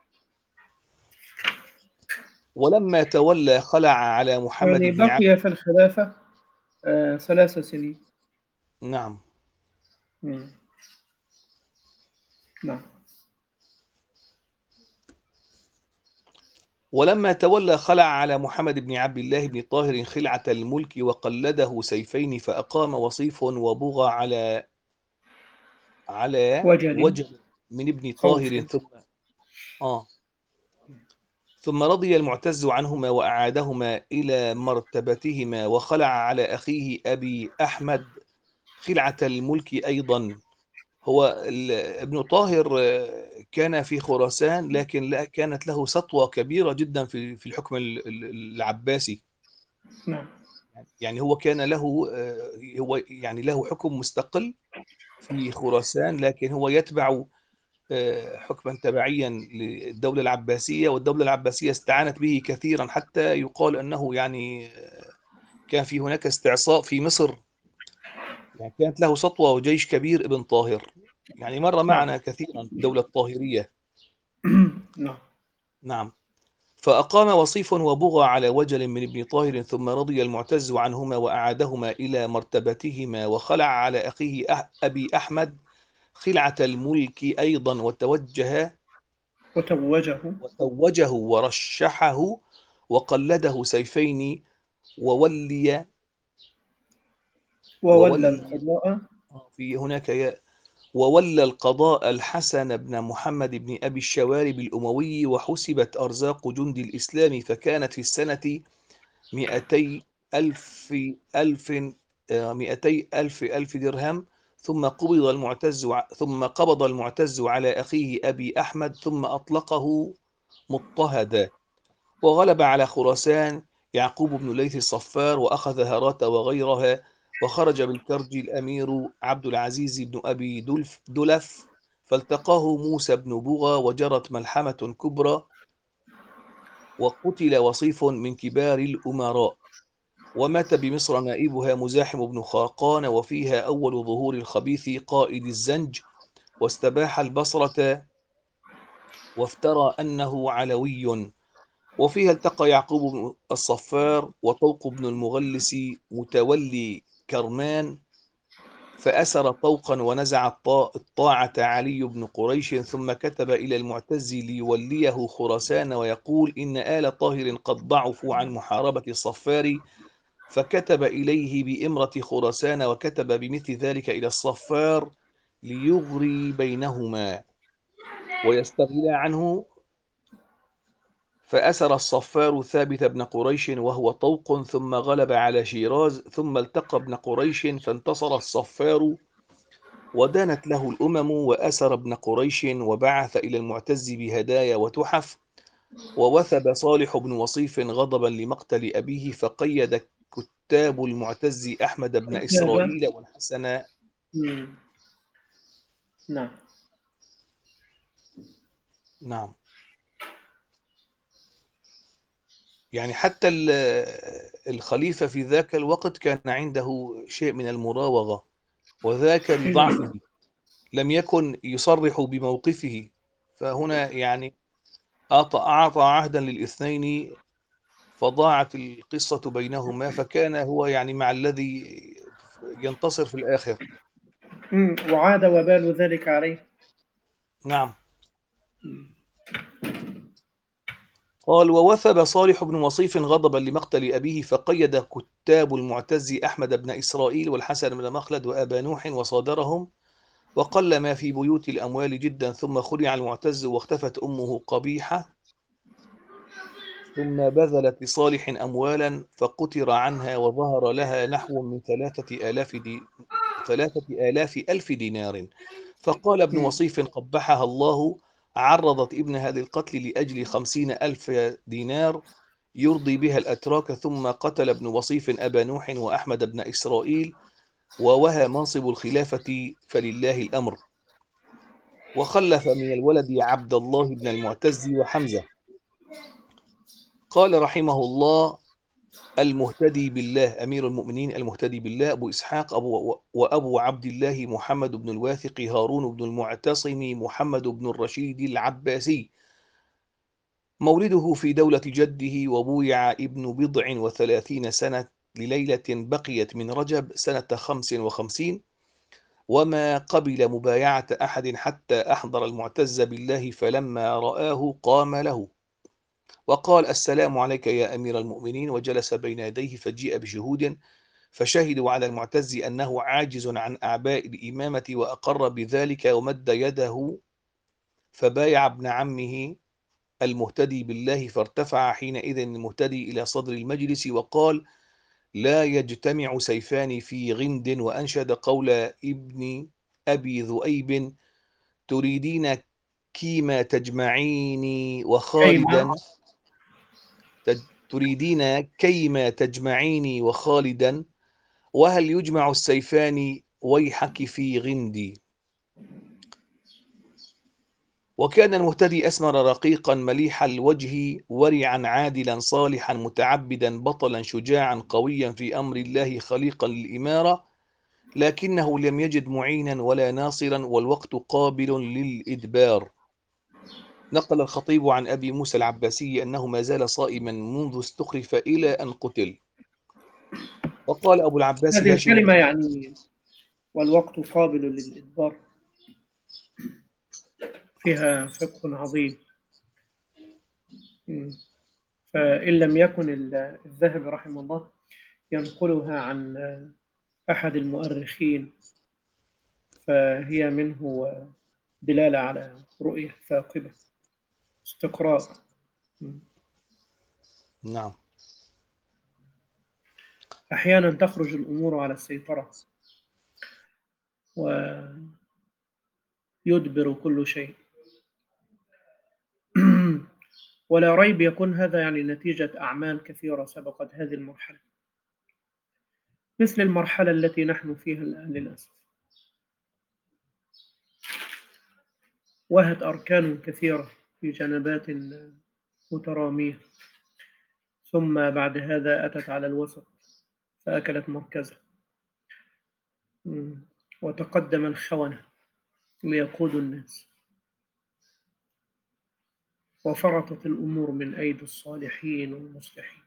ولما تولى خلع على محمد
يعني
بن عبد.
بقي في الخلافة آه ثلاث سنين.
نعم.
مم. نعم.
ولما تولى خلع على محمد بن عبد الله بن طاهر خلعة الملك وقلده سيفين، فأقام وصيف وبغى على على
وجل
وجه من ابن
خوف.
طاهر ثم آه ثم رضي المعتز عنهما وأعادهما إلى مرتبتهما، وخلع على أخيه أبي أحمد خلعة الملك أيضا. هو ال- ابن طاهر آه، كان في خراسان، لكن لا كانت له سطوة كبيرة جدا في في الحكم ال- ال- العباسي.
نعم.
يعني هو كان له آه، هو يعني له حكم مستقل في خراسان، لكن هو يتبع آه، حكما تبعيا للدولة العباسية، والدولة العباسية استعانت به كثيرا، حتى يقال أنه يعني آه، كان في هناك استعصاء في مصر. يعني كانت له سطوة وجيش كبير ابن طاهر، يعني مر
نعم.
معنا كثيرا الدولة الطاهرية.
نعم.
نعم. فأقام وصيف وبغى على وجل من ابن طاهر، ثم رضي المعتز عنهما وأعادهما إلى مرتبتهما، وخلع على أخيه أح- أبي أحمد خلعة الملك أيضا، وتوجه
وتوجه.
وتوجه ورشحه وقلده سيفين، وولي
وولى
وولي
القضاء.
في هناك ياء، وولى القضاء الحسن بن محمد بن أبي الشوارب الأموي، وحسبت أرزاق جند الإسلام، فكانت في السنة مئتي ألف ألف آه، مئتي ألف ألف درهم. ثم قبض المعتز ع- ثم قبض المعتز على أخيه أبي أحمد، ثم أطلقه مضطهدا، وغلب على خراسان يعقوب بن ليث الصفار، وأخذ هرات وغيرها، وخرج بالكرج الأمير عبد العزيز بن أبي دلف, دلف فالتقاه موسى بن بغى، وجرت ملحمة كبرى، وقتل وصيف من كبار الأمراء. ومات بمصر نائبها مزاحم بن خاقان، وفيها أول ظهور الخبيث قائد الزنج، واستباح البصرة وافترى أنه علوي. وفيها التقى يعقوب بن الصفار وطوق بن المغلس متولي كرمان، فأسر طوقا ونزع الطا- الطاعة علي بن قريش، ثم كتب إلى المعتز ليوليه خراسان، ويقول إن آل طاهر قد ضعفوا عن محاربة الصفار، فكتب إليه بإمرة خراسان، وكتب بمثل ذلك إلى الصفار ليغري بينهما ويستغنى عنه. فأسر الصفار ثابت بن قريش وهو طوق، ثم غلب على شيراز، ثم التقى ابن قريش فانتصر الصفار، ودانت له الأمم، وأسر ابن قريش وبعث إلى المعتز بهدايا وتحف. ووثب صالح بن وصيف غضبا لمقتل أبيه، فقيد كتاب المعتز أحمد بن
كتابة.
إسرائيل والحسن.
مم. نعم.
نعم. يعني حتى ال- الخليفة في ذاك الوقت كان عنده شيء من المراوغة، وذاك
نعم.
لضعفه، لم يكن يصرح بموقفه. فهنا يعني أعطى أعطى عهدا للاثنين، فضاعت القصة بينهما، فكان هو يعني مع الذي ينتصر في الآخر.
مم. وعاد وبال ذلك عليه.
نعم. قال: ووثب صالح بن وصيف غضبا لمقتل أبيه، فقيد كتاب المعتز أحمد بن إسرائيل والحسن بن مخلد وأبا نوح وصادرهم، وقل ما في بيوت الأموال جدا. ثم خلع المعتز، واختفت أمه قبيحة، ثم بذلت لصالح أموالا فقتر عنها، وظهر لها نحو من ثلاثة آلاف دي ثلاثة آلاف ألف دينار. فقال ابن
مم.
وصيف قبحها الله، عرضت ابنها للقتل لأجل خمسين ألف دينار يرضي بها الأتراك. ثم قتل ابن وصيف أبا نوح وأحمد بن إسرائيل، ووهى منصب الخلافة فلله الأمر. وخلف من الولد عبد الله بن المعتز وحمزة. قال رحمه الله: المهتدي بالله أمير المؤمنين المهتدي بالله أبو إسحاق أبو وأبو عبد الله محمد بن الواثق هارون بن المعتصم محمد بن الرشيد العباسي، مولده في دولة جده، وبويع ابن بضع وثلاثين سنة لليلة بقيت من رجب سنة خمس وخمسين، وما قبل مبايعة أحد حتى أحضر المعتز بالله، فلما رآه قام له، وقال السلام عليك يا أمير المؤمنين، وجلس بين يديه فجيء بشهود فشهدوا على المعتز أنه عاجز عن أعباء الإمامة، وأقر بذلك ومد يده فبايع ابن عمه المهتدي بالله، فارتفع حينئذ المهتدي إلى صدر المجلس وقال لا يجتمع سيفان في غند، وأنشد قول ابن أبي ذؤيب تريدين كيما تجمعيني
كيما.
وخالدا تريدين كيما تجمعيني وخالدا، وهل يجمع السيفان ويحك في غندي. وكان المهتدي أسمر رقيقا مليح الوجه ورعا عادلا صالحا متعبدا بطلا شجاعا قويا في أمر الله خليقا للإمارة، لكنه لم يجد معينا ولا ناصرا والوقت قابل للإدبار. نقل الخطيب عن أبي موسى العباسي أنه ما زال صائما منذ استخلف إلى أن قتل. وقال أبو العباس
هذه
هاشم
الكلمة يعني والوقت قابل للإدبار فيها فقه عظيم. م. فإن لم يكن الذهبي رحمه الله ينقلها عن أحد المؤرخين فهي منه دلالة على رؤية ثاقبة، استقراء. م.
نعم.
أحيانا تخرج الأمور على السيطرة ويدبر كل شيء. ولا ريب يكون هذا يعني نتيجة أعمال كثيرة سبقت هذه المرحلة، مثل المرحلة التي نحن فيها الآن للأسف. وهت أركان كثيرة في جنبات مترامية، ثم بعد هذا أتت على الوسط فأكلت مركزه، وتقدم الخونة ليقودوا الناس، وفرطت الأمور من أيدي الصالحين والمصلحين،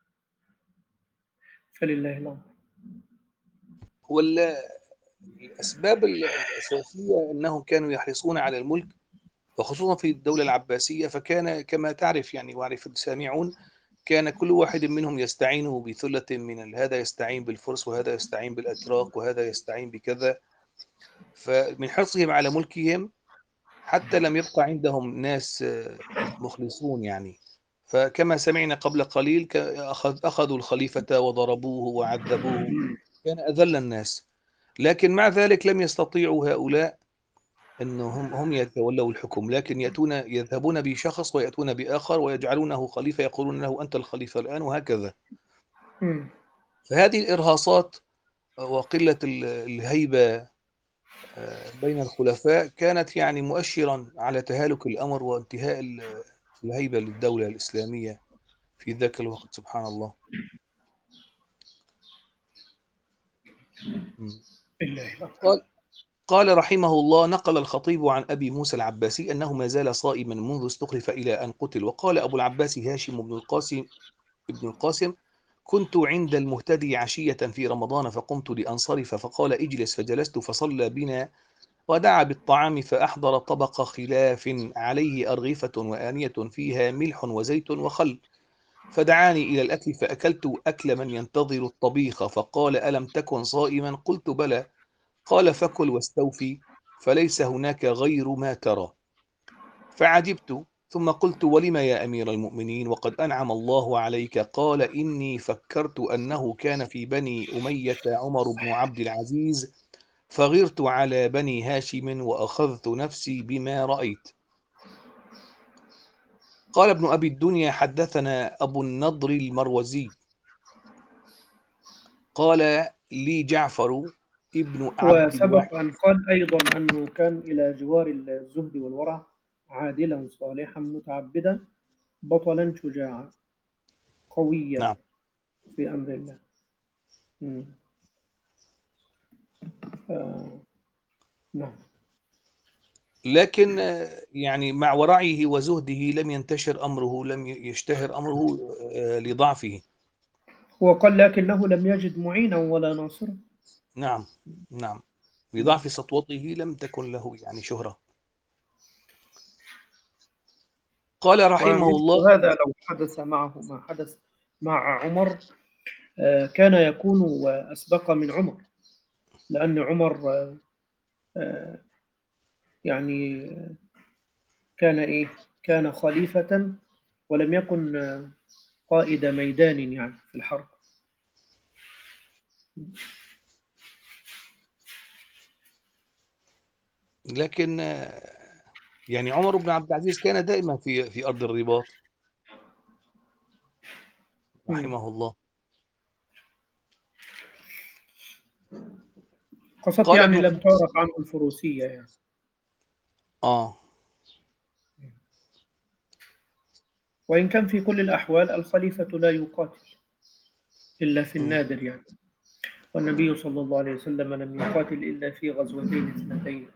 فلله الأمر.
هو الأسباب الأساسية أنهم كانوا يحرصون على الملك، وخصوصا في الدولة العباسية، فكان كما تعرف يعني ويعرف السامعون كان كل واحد منهم يستعين بثلة من هذا يستعين بالفرس وهذا يستعين بالأتراك وهذا يستعين بكذا. فمن حرصهم على ملكهم حتى لم يبقى عندهم ناس مخلصون يعني. فكما سمعنا قبل قليل أخذوا الخليفة وضربوه وعذبوه، كان أذل الناس، لكن مع ذلك لم يستطيعوا هؤلاء أنهم هم يتولوا الحكم، لكن يأتون يذهبون بشخص ويأتون بآخر ويجعلونه خليفة، يقولون له أنت الخليفة الآن وهكذا.
م.
فهذه الإرهاصات وقلة الهيبة بين الخلفاء كانت يعني مؤشرا على تهالك الأمر وانتهاء الهيبة للدولة الإسلامية في ذاك الوقت. سبحان الله. قال قال رحمه الله نقل الخطيب عن أبي موسى العباسي أنه ما زال صائما منذ استخلف إلى أن قتل. وقال أبو العباس هاشم بن القاسم ابن القاسم كنت عند المهتدي عشية في رمضان فقمت لأنصرف فقال اجلس، فجلست فصلى بنا ودعا بالطعام فأحضر طبق خلاف عليه أرغفة وآنية فيها ملح وزيت وخل، فدعاني إلى الأكل فأكلت أكل من ينتظر الطبيخ، فقال ألم تكن صائما؟ قلت بلى. قال فكل واستوفي فليس هناك غير ما ترى. فعجبت ثم قلت ولم يا أمير المؤمنين وقد أنعم الله عليك؟ قال إني فكرت أنه كان في بني أمية عمر بن عبد العزيز فغرت على بني هاشم وأخذت نفسي بما رأيت. قال ابن أبي الدنيا حدثنا أبو النضر المروزي قال لي جعفر ابن عبد الواحد.
وسبق أن قال أيضا أنه كان إلى جوار الزهد والورع، عادلا صالحا متعبدا بطلا شجاعا قويا
نعم.
في أمر الله. آه. نعم.
لكن يعني مع ورعه وزهده لم ينتشر أمره، لم يشتهر أمره لضعفه.
هو قال لكنه لم يجد معينا ولا ناصرا.
نعم نعم، لضعف سطوته لم تكن له يعني شهرة. قال رحمه
ومثل
الله.
هذا لو حدث معه ما حدث مع عمر آه، كان يكون أسبق من عمر، لأن عمر آه، آه، يعني كان إيه كان خليفة ولم يكن آه، قائد ميدان يعني في الحرب.
لكن آه، يعني عمر بن عبد العزيز كان دائما في في أرض الرباط
مم.
رحمه الله.
قصدت
قال
يعني
ابن
لم تعرف عنه الفروسية يعني.
آه
وإن كان في كل الأحوال الخليفة لا يقاتل إلا في
مم.
النادر يعني، والنبي صلى الله عليه وسلم لم يقاتل إلا في غزوتين اثنتين.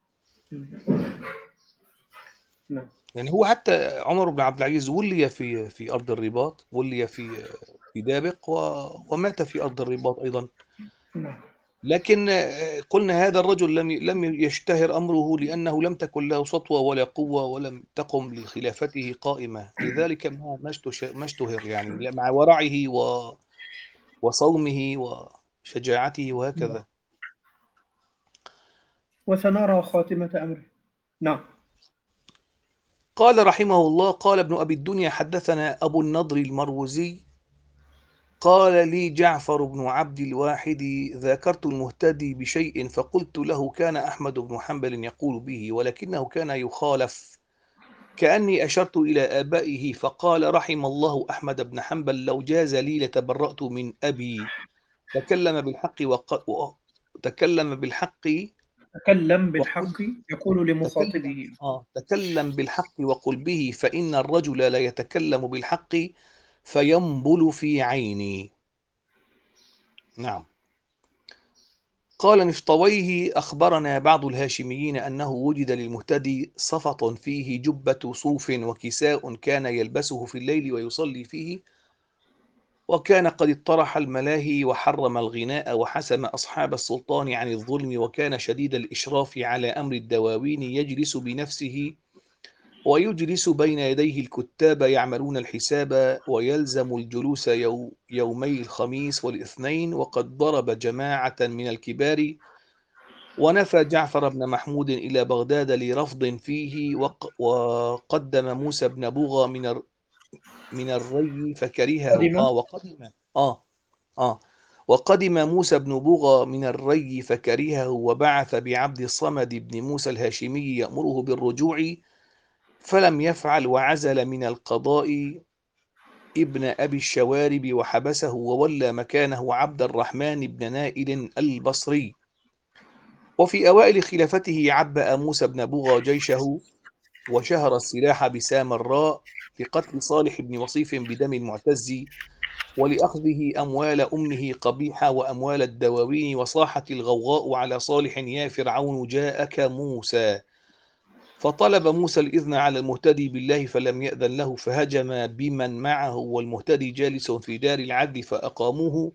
نعم.
يعني هو حتى عمر بن عبد العزيز ولي في في أرض الرباط، ولي في في دابق و- ومات في أرض الرباط أيضا.
نعم.
لكن آه، قلنا هذا الرجل لم لم يشتهر أمره لأنه لم تكن له سطوة ولا قوة ولم تقم لخلافته قائمة، لذلك ما ما اشتش- ما اشتهر يعني مع ورعه و- وصومه وشجاعته وهكذا.
وسنرى خاتمة أمره. نعم.
قال رحمه الله: قال ابن أبي الدنيا حدثنا أبو النضر المروزي قال لي جعفر بن عبد الواحد: ذاكرت المهتدي بشيء فقلت له: كان أحمد بن حنبل يقول به ولكنه كان يخالف، كأني أشرت إلى آبائه فقال: رحم الله أحمد بن حنبل، لو جاز لي لتبرأت من أبي. تكلم بالحق وق... و... تكلم بالحق
تكلم
وقل
بالحق يقول
تكلم
لمخاطبه.
آه تكلم بالحق وقل به، فإن الرجل لا يتكلم بالحق فينبل في عيني. نعم. قال نفطويه: أخبرنا بعض الهاشميين أنه وجد للمهتدي صفط فيه جبة صوف وكساء كان يلبسه في الليل ويصلي فيه، وكان قد اطرح الملاهي وحرم الغناء وحسم أصحاب السلطان عن الظلم، وكان شديد الإشراف على أمر الدواوين، يجلس بنفسه ويجلس بين يديه الكتاب يعملون الحساب، ويلزم الجلوس يو يومي الخميس والاثنين، وقد ضرب جماعة من الكبار، ونفى جعفر بن محمود إلى بغداد لرفض فيه، وق وقدم موسى بن بوغى من الر من الري فكرهه
قدم.
آه وقدم آه آه وقدم موسى بن بوغى من الري فكرهه، وبعث بعبد الصمد بن موسى الهاشمي يأمره بالرجوع فلم يفعل، وعزل من القضاء ابن أبي الشوارب وحبسه، وولى مكانه عبد الرحمن بن نائل البصري. وفي أوائل خلافته عبأ موسى بن بوغى جيشه وشهر السلاح بسامراء لقتل صالح بن وصيف بدم المعتز، ولأخذه أموال أمه قبيحة وأموال الدواوين، وصاحت الغوغاء على صالح: يا فرعون جاءك موسى. فطلب موسى الإذن على المهتدي بالله فلم يأذن له، فهجم بمن معه والمهتدي جالس في دار العدل، فأقاموه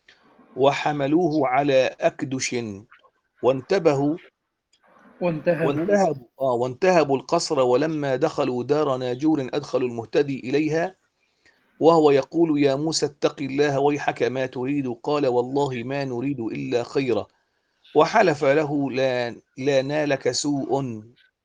وحملوه على أكدش وانتبهوا
وانتهبوا.
وانتهبوا آه وانتهبوا القصر، ولما دخلوا دار ناجور أدخلوا المهتدي إليها وهو يقول: يا موسى اتق الله ويحك ما تريد؟ قال: والله ما نريد إلا خيرا، وحلف له: لا, لا نالك سوء.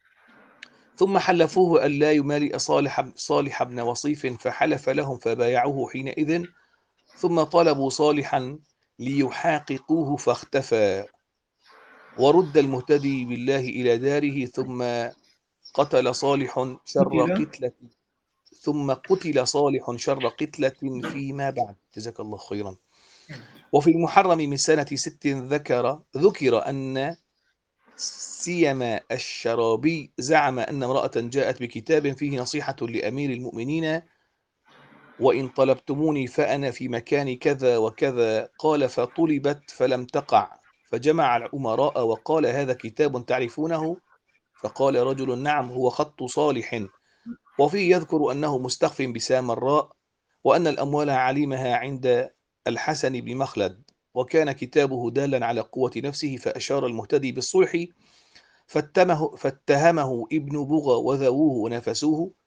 ثم حلفوه أن لا يمالئ صالح, صالح بن وصيف، فحلف لهم فبايعوه حينئذ، ثم طلبوا صالحا ليحاققوه فاختفى، ورد المهتدي بالله إلى داره، ثم قتل صالح شر
قتل.
قتلة ثم قتل صالح شر قتلة فيما بعد. جزاك الله خيرا. وفي المحرم من سنة ست ذكر ذكر أن سيما الشرابي زعم أن امرأة جاءت بكتاب فيه نصيحة لأمير المؤمنين: وإن طلبتموني فأنا في مكان كذا وكذا. قال: فطلبت فلم تقع، فجمع الأمراء وقال: هذا كتاب تعرفونه؟ فقال رجل: نعم، هو خط صالح، وفيه يذكر أنه مستخف بسامراء، وأن الأموال علمها عند الحسن بن مخلد، وكان كتابه دالا على قوة نفسه. فأشار المهتدي بالصلح، فاتهمه, فاتهمه ابن بغى وذووه ونافسوه،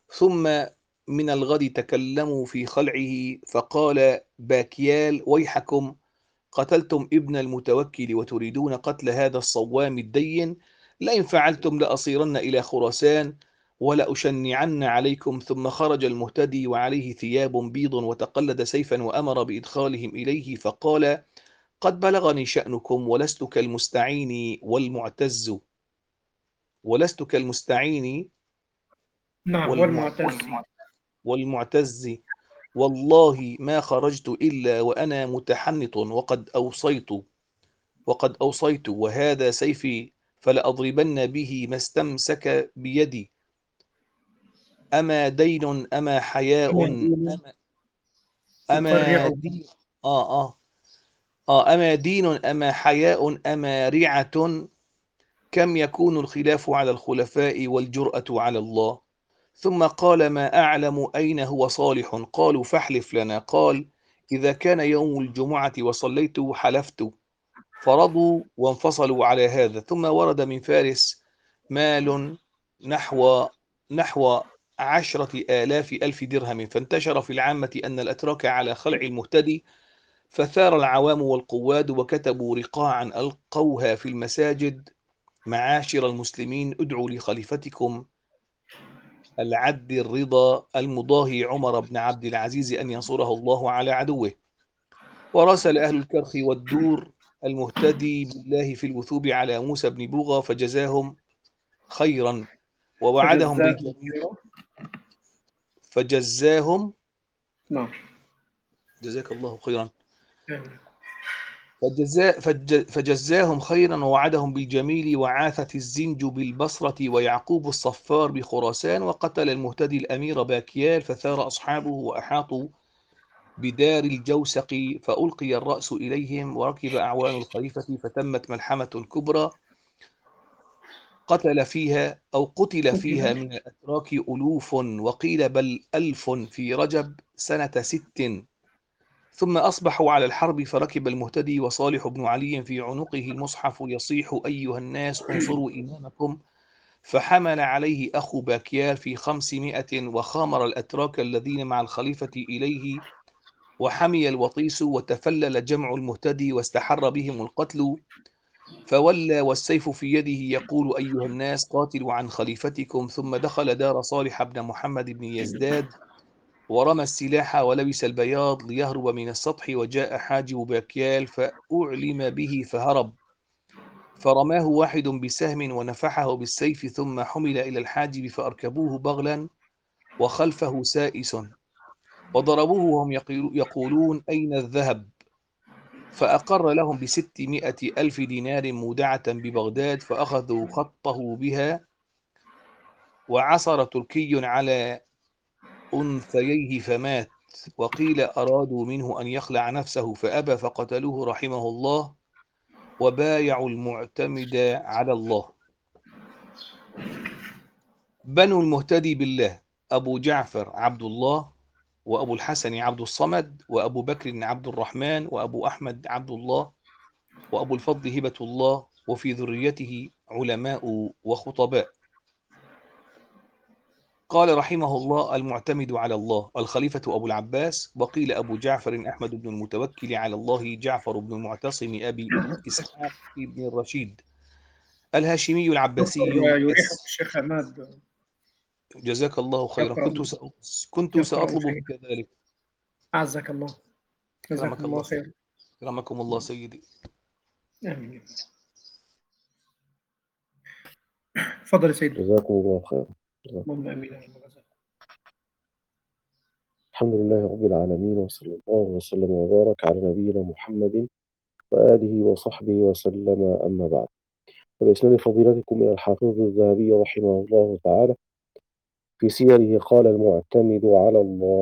ثم من الغد تكلموا في خلعه، فقال باكيال: ويحكم، قتلتم ابن المتوكل وتريدون قتل هذا الصوام الدين، لئن فعلتم لأصيرن إلى خراسان ولأشنعن عليكم. ثم خرج المهتدي وعليه ثياب بيض وتقلد سيفا وأمر بإدخالهم إليه، فقال: قد بلغني شأنكم ولست كالمستعين والمعتز ولست كالمستعين
نعم،
والمعتز
والمعتز.
والمعتز والله ما خرجت إلا وأنا متحنط، وقد أوصيت وقد أوصيت وهذا سيفي فلأضربن به ما استمسك بيدي. أما دين أما حياء
أما دين
أما, أما
يقرعه.
دين آه آه آه أما دين أما حياء أما رعة، كم يكون الخلاف على الخلفاء والجرأة على الله. ثم قال: ما أعلم أين هو صالح؟ قالوا: فاحلف لنا. قال: إذا كان يوم الجمعة وصليت حلفت. فرضوا وانفصلوا على هذا. ثم ورد من فارس مال نحو نحو عشرة آلاف ألف درهم، فانتشر في العامة أن الأتراك على خلع المهتدي، فثار العوام والقواد وكتبوا رقاعا ألقوها في المساجد: معاشر المسلمين، ادعوا لخليفتكم العد الرضا المضاهي عمر بن عبد العزيز أن ينصره الله على عدوه. وراسل أهل الكرخ والدور المهتدي بالله في الوثوب على موسى بن بوغى، فجزاهم خيرا ووعدهم
فجزاه
بالجميل
خيرا.
فجزاهم
نعم.
جزاك الله خيرا
آمين.
فجزا فج فجزاهم خيرا ووعدهم بالجميل. وعاثت الزنج بالبصرة ويعقوب الصفار بخراسان، وقتل المهتدي الأمير باكيال، فثار أصحابه وأحاطوا بدار الجوسق، فألقي الرأس إليهم وركب أعوان الخليفة، فتمت ملحمة كبرى قتل فيها أو قتل فيها
قتل.
من الأتراك ألوف، وقيل بل ألف، في رجب سنة ست. ثم أصبحوا على الحرب، فركب المهتدي وصالح بن علي في عنقه المصحف يصيح: أيها الناس انصروا إمامكم. فحمل عليه أخو باكيال في خمسمائة، وخامر الأتراك الذين مع الخليفة إليه، وحمي الوطيس، وتفلل جمع المهتدي واستحر بهم القتل. فولى والسيف في يده يقول: أيها الناس قاتلوا عن خليفتكم. ثم دخل دار صالح بن محمد بن يزداد ورمى السلاح ولبس البياض ليهرب من السطح، وجاء حاجب باكيال فأعلم به فهرب، فرماه واحد بسهم ونفحه بالسيف، ثم حمل إلى الحاجب فأركبوه بغلا وخلفه سائس، وضربوه وهم يقولون: أين الذهب؟ فأقر لهم بستمائة ألف دينار مودعة ببغداد، فأخذوا خطه بها. وعصر تركي على أنثييه فمات، وقيل أرادوا منه أن يخلع نفسه فأبى، فقتلوه رحمه الله، وبايعوا المعتمد على الله. بنو المهتدي بالله: أبو جعفر عبد الله، وأبو الحسن عبد الصمد، وأبو بكر عبد الرحمن، وأبو أحمد عبد الله، وأبو الفضل هبة الله، وفي ذريته علماء وخطباء. قال رحمه الله: المعتمد على الله الخليفة أبو العباس. وقيل أبو جعفر أحمد بن المتوكل على الله جعفر بن المعتصم أبي إسحاق بن الرشيد الهاشمي
دكتور،
العباسي
يريحك
الس-
الشيخ عماد
جزاك الله خيرا. كنت
يقرأ
سأ- كنت
يقرأ
سأطلب
شيء.
منك ذلك.
أعزك الله. جزاكم
كرمك
الله
الله سيدي.
خير.
كرمكم الله سيدي.
آمين. تفضل يا سيدي.
جزاكم الله خيرا. جزاكم.
اللهم آمين يا رب العالمين.
الحمد لله رب العالمين، وصلى الله وسلم وبارك على نبينا محمد وآله وصحبه وسلم، أما بعد. فبإسناد فضيلتكم إلى الحافظ الذهبي رحمه الله تعالى في سيره قال: المعتمد على الله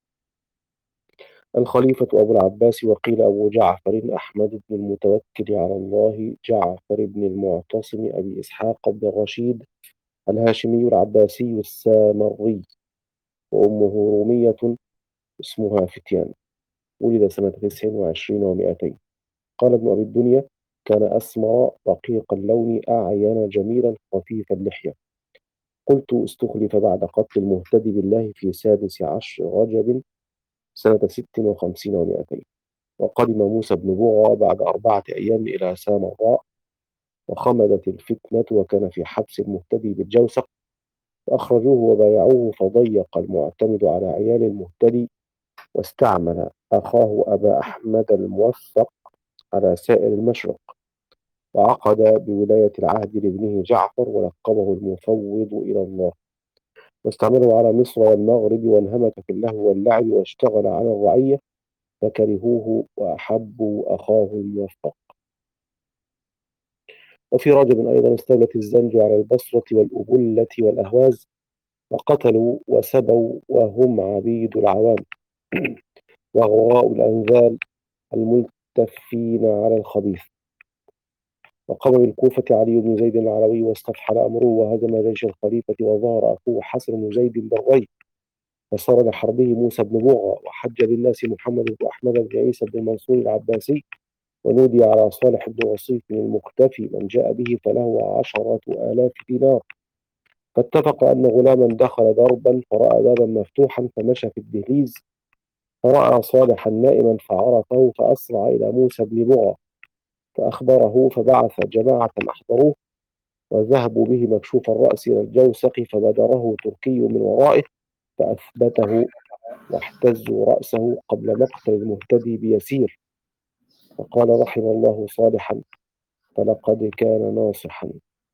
الخليفة أبو العباس، وقيل أبو جعفر أحمد بن المتوكل على الله جعفر بن المعتصم أبي إسحاق بن الرشيد الهاشمي العباسي السامري، وأمه رومية اسمها فتيان، ولد سنة تسع وعشرين ومائتين. قال ابن أبي الدنيا: كان أسمر رقيق اللون أعين جميلا خفيف اللحية، قلت استخلف بعد قتل المهتدي بالله في سادس عشر رجب سنة ست وخمسين ومائتين. وقدم موسى بن بوغى بعد أربعة أيام إلى سامراء، وخمدت الفتنة وكان في حبس المهتدي بالجوسق، فأخرجوه وبايعوه، فضيق المعتمد على عيال المهتدي، واستعمل أخاه أبا أحمد الموفق على سائر المشرق، وعقد بولاية العهد لابنه جعفر ولقبه المفوض إلى الله، واستعمله على مصر والمغرب، وانهمك في اللهو واللعب، واشتغل على الرعية، فكرهوه وأحبوا أخاه الموفق. وفي رجب أيضا استولت الزنج على البصرة والأبلة والأهواز، وقتلوا وسبوا وهم عبيد العوام وغراء الأنذال الملتفين على الخبيث. وقام بالكوفة علي بن زيد العلوي واستفحل أمره، وهزم جيش الخليفة، وظهر أخوه حسن بن زيد بالري، فصار لحربه موسى بن بوغى، وحج بالناس محمد بن أحمد بن عيسى بن المنصور العباسي، ونودي على صالح بن وصيف المختفي من جاء به فله عشرة آلاف دينار. فاتفق أن غلاما دخل دربا فرأى بابا مفتوحا، فمشى في الدهليز فرأى صالحا نائما فعرفه، فأسرع إلى موسى بن بوغى فأخبره، فبعث جماعة أحضروه وذهبوا به مكشوف الرأس إلى الجوسق، فبدره تركي من ورائه فأثبته، واحتزوا رأسه قبل مقتل المهتدي بيسير، فقال رحم الله صالحا فلقد كان ناصحا.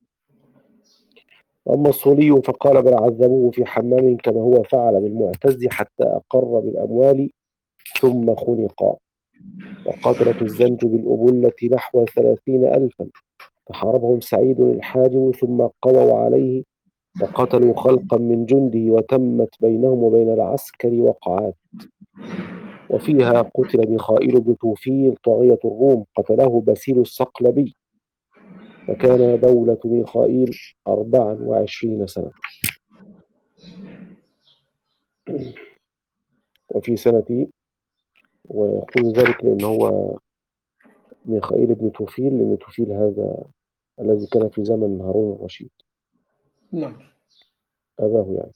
أما الصولي فقال بل عذبوه في حمام كما هو فعل بالمعتز حتى أقر بالأموال ثم خنق. وقتلت الزنج بالأبلة نحو ثلاثين ألفا، فحاربهم سعيد الحاجب ثم قووا عليه وقتلوا خلقا من جنده، وتمت بينهم وبين العسكر وقعات. وفيها قتل ميخائيل بن توفيل طاغية الروم، قتله باسيل الصقلبي، وكان دولة ميخائيل أربعا وعشرين سنة. وفي سنة، ويقول ذلك لأن هو ميخائيل بن توفيل، لأن توفيل هذا الذي كان في زمن هارون الرشيد،
نعم.
أباه يعني.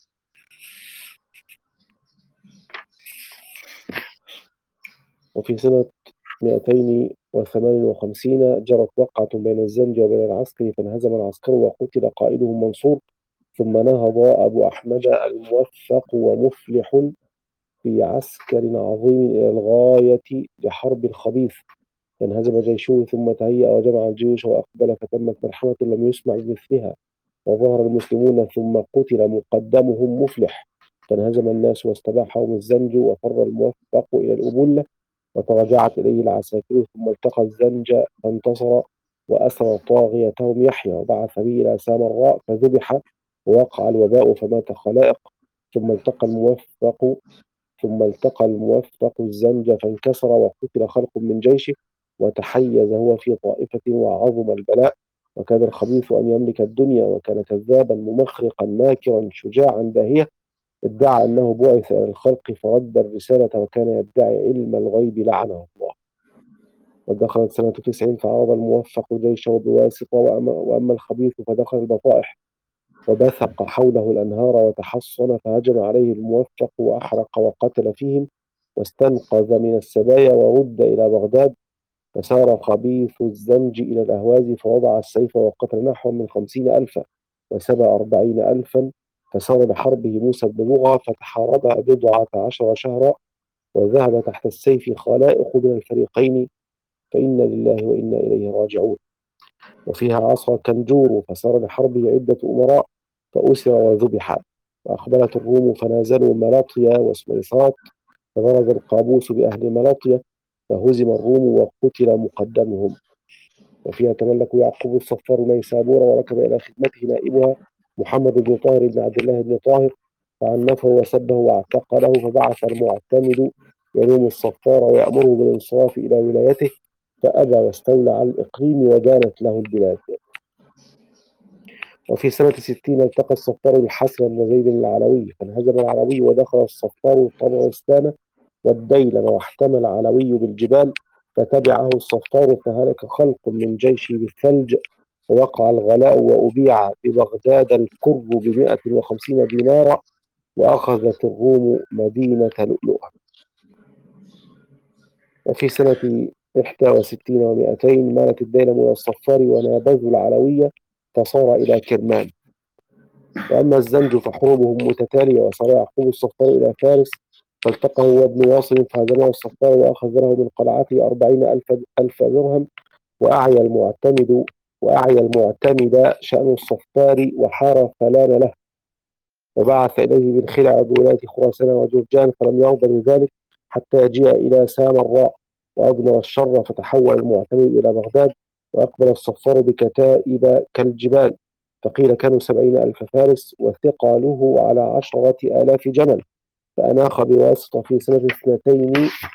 وفي سنة مئتين وثمان وخمسين جرت وقعة بين الزنج وبين العسكر، فانهزم العسكر وقتل قائدهم منصور، ثم نهض أبو أحمد الموفق ومفلح في عسكر عظيم إلى الغاية لحرب الخبيث، فانهزم جيشه ثم تهيأ وجمع الجيوش وأقبل، فتمت ملحمة لم يسمع بمثلها، وظهر المسلمون ثم قتل مقدمهم مفلح، فانهزم الناس واستباحهم الزنج، وفر الموفق إلى الأبلة، وتراجعت إليه العساكر، ثم التقى الزنج فانتصر وأسر طاغيتهم يحيى، وبعث به إلى سامراء فذبح، ووقع الوباء فمات خلائق، ثم التقى الموفق ثم التقى الموفق الزنج فانكسر، وقتل خلق من جيشه، وتحيز هو في طائفة، وعظم البلاء، وكان الخبيث أن يملك الدنيا، وكان كذابا ممخرقا ماكرا شجاعا داهية، ادعى أنه بعث إلى الخلق فرد الرسالة، وكان يدعي علم الغيب لعنه الله. ودخلت سنة تسع فعرض الموفق جيشه بواسطة، وأما, وأما الخبيث فدخل البطائح وبثق حوله الأنهار وتحصن، فهجم عليه الموفق وأحرق وقتل فيهم، واستنقذ من السبايا ورد إلى بغداد، فسار خبيث الزنج إلى الأهواز فوضع السيف وقتل نحو من خمسين ألفا وسبى أربعين ألفا، فسار لحربه موسى بن بوغى فتحاربها بضعة عشر شهرا، وذهب تحت السيف خلائق من الفريقين، فإنا لله وإنا إليه راجعون. وفيها عصى كنجور فسار لحربه عدة أمراء فأسر وذبح، وأقبلت الروم فنازلوا ملاطيا وسويصات، فبرز القابوس بأهل ملاطيا فهزم الروم وقتل مقدمهم. وفيها تملك يعقوب الصفار نيسابور، وركب إلى خدمته نائبها محمد بن طاهر بن عبد الله بن طاهر، فعنفه وسبه واعتقله، فبعث المعتمد يلوم الصفار ويأمره بالانصراف إلى ولايته، فأبى واستولى على الإقليم ودانت له البلاد. وفي سنة ستين التقى الصفار الحسن بن زيد العلوي، فانهزم العلوي ودخل الصفار طبرستان والديلم، واحتمل العلوي بالجبال، فتبعه الصفار فهلك خلق من جيشه بالثلج، ووقع الغلاء وأبيع ببغداد الكر بمائة وخمسين دينارا، وأخذت الروم مدينة لؤلؤة. وفي سنة إحدى وستين ومائتين مالت الديلم إلى الصفار ونابذوا العلوية فصار إلى كرمان. وأما الزنج فحروبهم متتالية، وصار يعقوب الصفار إلى فارس فالتقى هو ابن واصل فهزمه الصفار وأخذ له من قلعته أربعين ألف, ألف درهم. وأعيا المعتمد وأعيا المعتمد شأن الصفار وحار فلان له، وبعث إليه بالخلع بولاة خراسان وجرجان، فلم يرضى بذلك حتى جاء إلى سامراء وأضمر الشر، فتحول المعتمد إلى بغداد، وأقبل الصفار بكتائب كالجبال، فقيل كانوا سبعين ألف فارس، وثقاله على عشرة آلاف جمل. فأناخ بواسطة في سنة اثنتين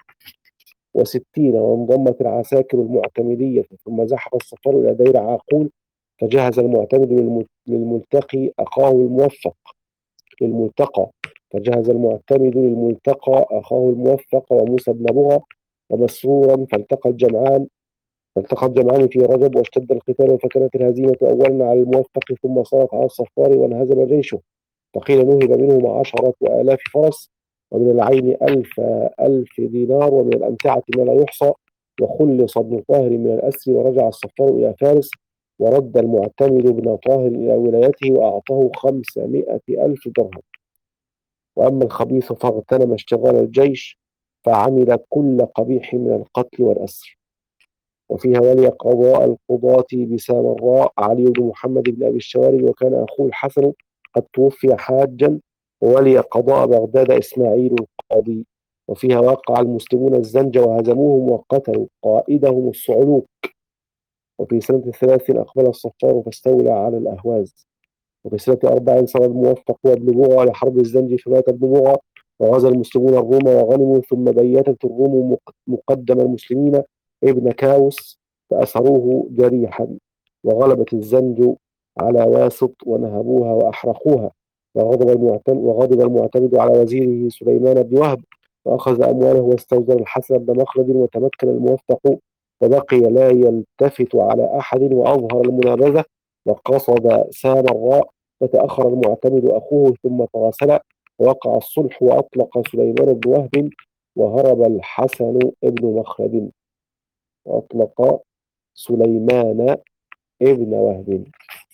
وستين، وانضمت العساكر المعتمدية، ثم زحف الصفار إلى دير عاقول، فجهز المعتمد للملتقي أخاه الموفق للملتقى فجهز المعتمد للملتقى أخاه الموفق وموسى بن بغى ومسرورا، فالتقى الجمعان فالتقى الجمعان في رجب، واشتد القتال، فكانت الهزيمة أولا على الموفق ثم صارت على الصفار وانهزم جيشه، فقيل نهب منهم عشرة آلاف فرس، ومن العين ألف ألف دينار، ومن الأمتعة ما لا يحصى، وخلص ابن طاهر من الأسر، ورجع الصفار إلى فارس، ورد المعتمد ابن طاهر إلى ولايته وأعطاه خمسمائة ألف درهم. وأما الخبيث فاغتنم اشتغال الجيش، فعمل كل قبيح من القتل والأسر. وفيها ولي قضاء القضاة بسامراء علي بن محمد بن أبي الشوارب، وكان أخوه الحسن قد توفي حاجا، وولي قضاء بغداد إسماعيل القاضي. وفيها وقع المسلمون الزنج وهزموهم وقتلوا قائدهم الصعلوك. وفي سنة ثلاث أقبل الصفار فاستولى على الأهواز. وفي سنة أربع صار الموفق وابن بغى لحرب الزنج، فمات ابن بغى، وغزا المسلمون الروم وغنموا، ثم بيتت الروم مقدم المسلمين ابن كاوس فأسروه جريحا، وغلبت الزنج على واسط ونهبوها وأحرقوها. وغضب المعتمد, وغضب المعتمد على وزيره سليمان بن وهب، وأخذ أمواله واستوزر الحسن بن مخلد، وتمكن الموفق وبقي لا يلتفت على أحد، وأظهر المنابذة وقصد سامراء، فتأخر المعتمد أخوه ثم تراسل، ووقع الصلح، وأطلق سليمان بن وهب، وهرب الحسن بن مخلد وأطلق سليمان ابن وهب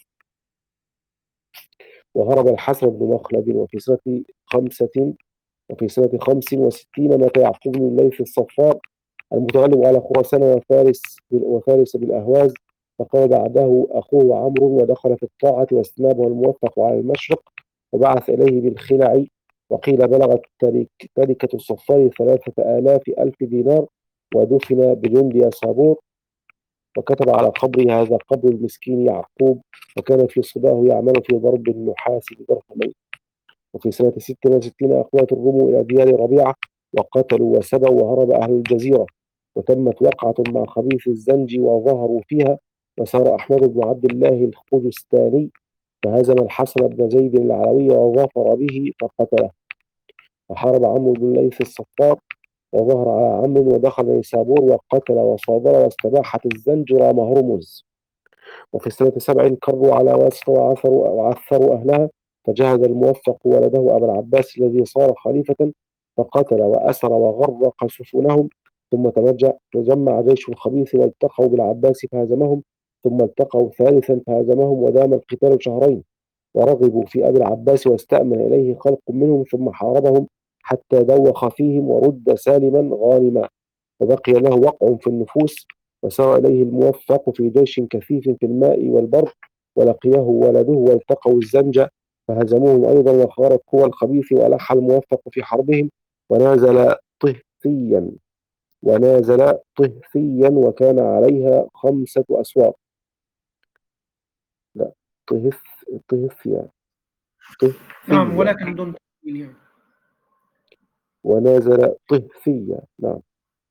وهرب الحسن بن مخلد. وفي سنة خمسة وفي سنة خمس وستين مات يعقوب بن الليث الصفار المتغلب على خراسان وفارس وفارس بالأهواز، فقام بعده أخوه عمرو، ودخل في الطاعة، واستنابه الموفق على المشرق، وبعث إليه بالخلع. وقيل بلغت تركة الصفار ثلاثة آلاف ألف دينار، ودفن بجند يسابور. وكتب على قبره: هذا قبر المسكين يعقوب، وكان في صباه يعمل في ضرب النحاس بدرهمين. وفي سنة ست وستين أقبلت الروم إلى ديار ربيعة، وقتلوا وسبوا، وهرب أهل الجزيرة. وتمت وقعة مع خبيث الزنج وظهروا فيها، وسار أحمد بن عبد الله الخجستاني فهزم الحسن بن زيد العلوي وظفر به فقتله. وحارب عمرو بن الليث الصفار وظهر على عمرو، ودخل نيسابور وقتل وصادر، واستباحت الزنج رام هرمز. وفي سنة سبع كروا على واسطة وعثروا, وعثروا أهلها، فجهز الموفق ولده أبا العباس الذي صار خليفة، فقتل وأسر وغرق سفنهم، ثم تجمع جيش الخبيث والتقوا بالعباس فهزمهم، ثم التقوا ثالثا فهزمهم، ودام القتال شهرين، ورغبوا في أبي العباس، واستأمن إليه خلق منهم، ثم حاربهم حتى دوخ فيهم، ورد سالما غانما، وبقي له وقع في النفوس. وسار إليه الموفق في جيش كثيف في الماء والبر، ولقيه ولده، والتقوا الزنج فهزموهم أيضا، وخارت قوى الخبيث، وألح الموفق في حربهم، ونازل طهثيا ونازل طهثيا وكان عليها خمسة أسوار. لا طهث طهثيا
نعم،
طهثيا
ولكن بدون تأويل يعني.
ونازل طهثيا. نعم.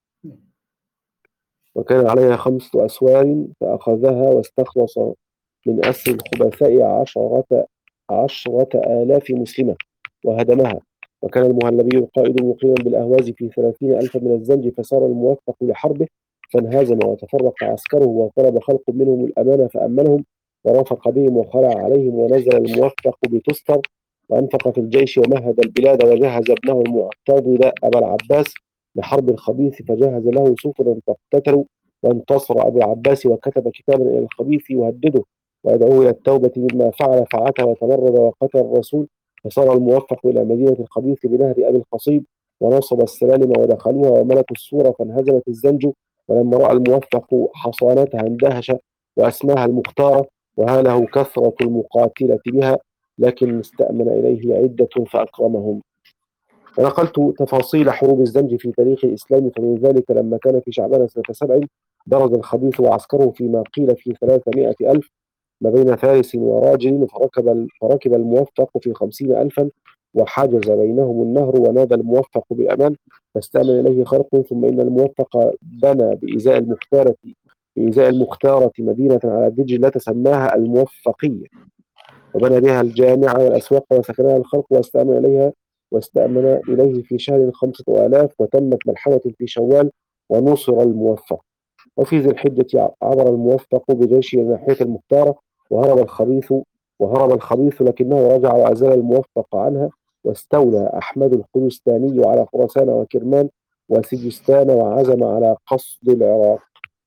وكان عليها خمسة أسوار، فأخذها واستخلص من أسر الخبثاء عشرة عشرة آلاف مسلمة وهدمها. وكان المهلبي القائد مقيما بالأهواز في ثلاثين ألف من الزنج، فصار الموفق لحربه فانهزم، وتفرق عسكره، وطلب خلق منهم الأمانة فأمنهم، ورافق بهم وخلع عليهم، ونزل الموفق بتستر وأنفق في الجيش ومهد البلاد، وجهز ابنه المعتضد أبا العباس لحرب الخبيث، فجهز له سفنا فاقتتلوا، وانتصر أبو العباس وكتب كتابا إلى الخبيث يهدده ويدعوه إلى التوبة مما فعل، فعتى وتمرد وقتل الرسول، فصار الموفق إلى مدينة الخبيث بنهر أبي الخصيب، ونصب السلالم ودخلوها وملكوا السور فانهزمت الزنج، ولما رأى الموفق حصانتها اندهش وأسماها المختارة، وهاله كثرة المقاتلة بها، لكن استأمن إليه عدة فأكرمهم. ونقلت تفاصيل حروب الزنج في تاريخ الإسلام، فمن ذلك لما كان في شعبان سنة سبع برز الخبيث وعسكره فيما قيل في ثلاثمائة ألف ما بين فارس وراجل، فركب فركب الموفق في خمسين ألفا وحجز بينهم النهر، ونادى الموفق بأمان فاستأمن إليه خرق، ثم إن الموفق بنى بإزاء المختارة بإزاء المختارة مدينة على دجلة سماها الموفقية، وبنى بها الجامع والأسواق وسكنها الخلق، واستأمن إليها واستأمن إليه في شهر خمسة آلاف، وتمت ملحمة في شوال ونصر الموفق. وفي ذي الحجة عبر الموفق بجيشه ناحية المختارة، وهرب الخبيث وهرب الخبيث لكنه رجع وأزال الموفق عنها، واستولى أحمد الخلستاني على خراسان وكرمان وسجستان، وعزم على قصد العراق.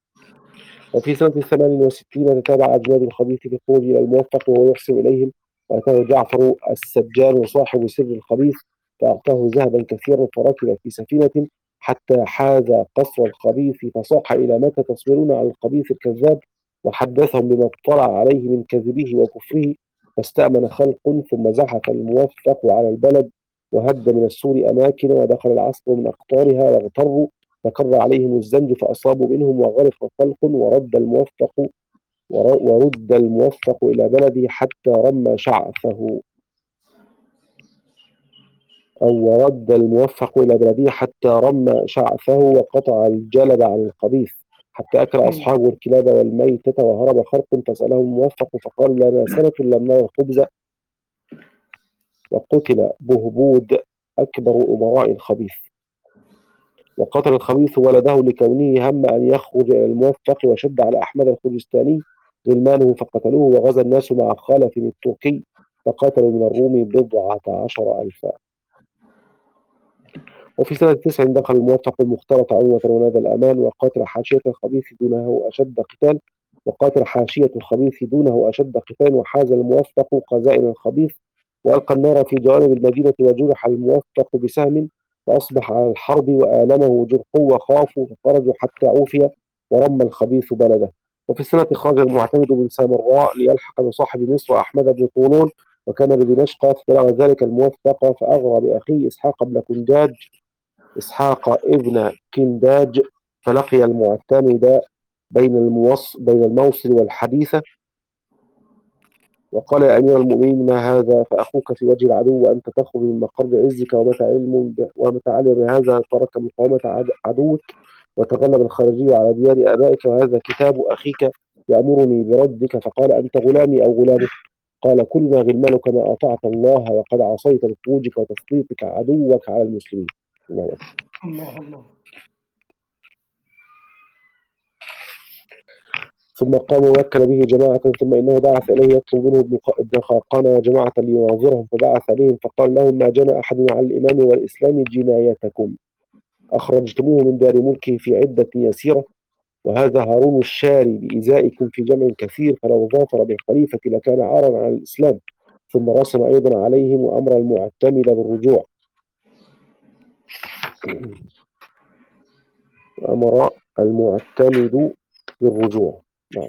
وفي سنة ثمان وستين تتابع أجناد الخبيث في الخروج إلى الموفق وهو يحسن إليهم، وأتاه جعفر السجان صاحب سر الخبيث فأعطاه ذهبا كثيرا، فركب في سفينة حتى حاز قصر الخبيث، فصاح إلى متى تصبرون على الخبيث الكذاب، وحدثهم بما اطلع عليه من كذبه وكفره، فاستأمن خلق، ثم زحف الموفق على البلد وهد من السور أماكن، ودخل العسكر من أقطارها واغتروا، فكر عليهم الزنج فأصابوا منهم وغرق خلق، ورد الموفق ورد الموفق إلى بلده حتى رمى شعثه أو ورد الموفق إلى بلده حتى رمى شعثه وقطع الجلب عن الخبيث، حتى أكل أصحابه الكلاب والميتة، وهرب خرق فسأله الموفق فقال لنا سنة لم نرى الخبز، وقتل بهبود أكبر أمراء الخبيث. وقتل الخبيث ولده لكونه هم أن يخرج إلى الموفق، وشد على أحمد الخلستاني غلمانه فقتلوه، وغزا الناس مع خالف التركي فقتلوا من الروم بضعة عشر ألفا. وفي سنة تسع دخل الموفق المختلط عنوة ونادى الأمان، وقاتل حاشية الخبيث دونه أشد قتال وقاتل حاشية الخبيث دونه أشد قتال وحاز الموفق خزائن الخبيث، وألقى النار في جوانب المدينة، وجرح الموفق بسهم فأصبح على الحرب، وآلمه جرحه وخافوا فخرجوا حتى عوفي، ورمى الخبيث بلده. وفي السنة خرج المعتمد بن سامراء ليلحق بصاحب مصر أحمد بن طولون، وكان بدمشق، فبلغ ذلك الموفق فأغرى بأخيه إسحاق بن كنداج إسحاق ابن كنداج، فلقي المعتمد بين الموص بين الموصل والحديثة، وقال يا أمير المؤمنين ما هذا؟ فأخوك في وجه العدو وأنت تخرج من مقر عزك، ومتى علم ومتى علم بهذا ترك مقاومة عدوك وتغلب الخارجي على ديار آبائك، وهذا كتاب أخيك يأمرني بردك، فقال أنت غلامي أو غلامك؟ قال كلنا غلمان كما أطعت الله، وقد عصيت بخروجك وتسليطك عدوك على المسلمين. الله
الله الله.
ثم قام ووكل به جماعة، ثم إنه بعث إليه يطلب منه ابن خاقان وجماعة ليناظرهم، فبعث بهم فقال لهم ما جنى أحد على الإمام والإسلام جنايتكم، أخرجتموه من دار ملكه في عدة يسيرة، وهذا هارون الشاري بإزائكم في جمع كثير، فلو ظافر بالخليفة لكان عارا على الإسلام. ثم رسم أيضا عليهم وأمر المعتمد بالرجوع أمر المعتمد بالرجوع نعم.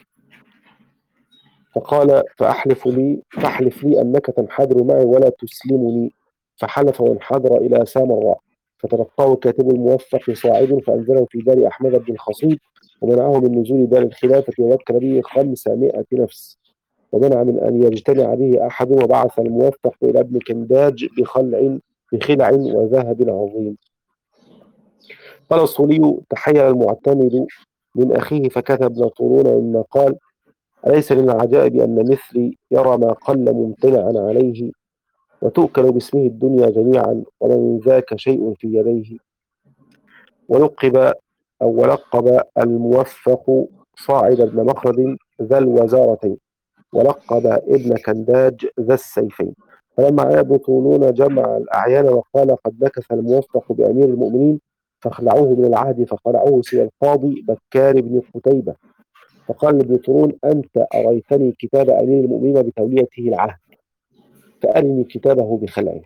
فقال فأحلف لي فاحلف لي أنك تنحدر معي ولا تسلمني، فحلف وانحدر إلى سامراء، فتلقاه كاتب الموفق صاعد فأنزله في دار أحمد بن الخصيب، ومنعه من نزول دار الخلافة، ووكل به خمسمائة نفس، ومنع من أن يجتمع به أحد، وبعث الموفق إلى ابن كنداج بخلع بخلع وذهب عظيم. قال الصولي تحير المعتمد من أخيه فكتب ابن طولون مما قال أليس من العجائب أن مثلي يرى ما قل ممتنعا عليه، وتؤكل باسمه الدنيا جميعا وما من ذاك شيء في يديه. ولقب أو ولقب الموفق صاعد بن مخرد ذا الوزارتين، ولقب ابن كنداج ذا السيفين. فلما عاد بطولون جمع الأعيان وقال قد نكث الموفق بأمير المؤمنين فاخلعوه من العهد، فخلعوه سوى القاضي بكار بن قتيبة. فقال لابن طولون أنت أريتني كتاب أمير المؤمنين بتوليته العهد، فأرني كتابه بخلعه.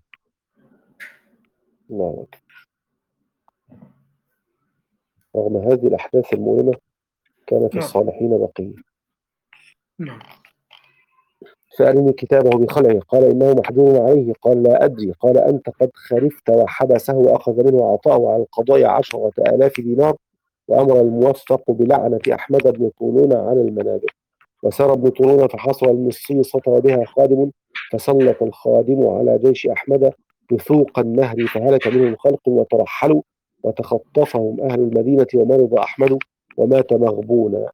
الله أكبر. رغم هذه الأحداث المؤلمة كان في
نعم
الصالحين بقية.
نعم
فأرني كتابه بخلعه. قال إنه محجور عليه. قال لا أدري. قال أنت قد خرفت وحبسه وأخذ منه وأعطاه على القضاء عشرة آلاف دينار، وأمر الموفق بلعنة أحمد بن طولون على المنابر. وسار ابن طولون فحصل المصري سطر بها خادم، فسلط الخادم على جيش أحمد بثوق النهر، فهلك منهم خلق وترحلوا، وتخطفهم أهل المدينة، ومرض أحمد ومات مغبونا.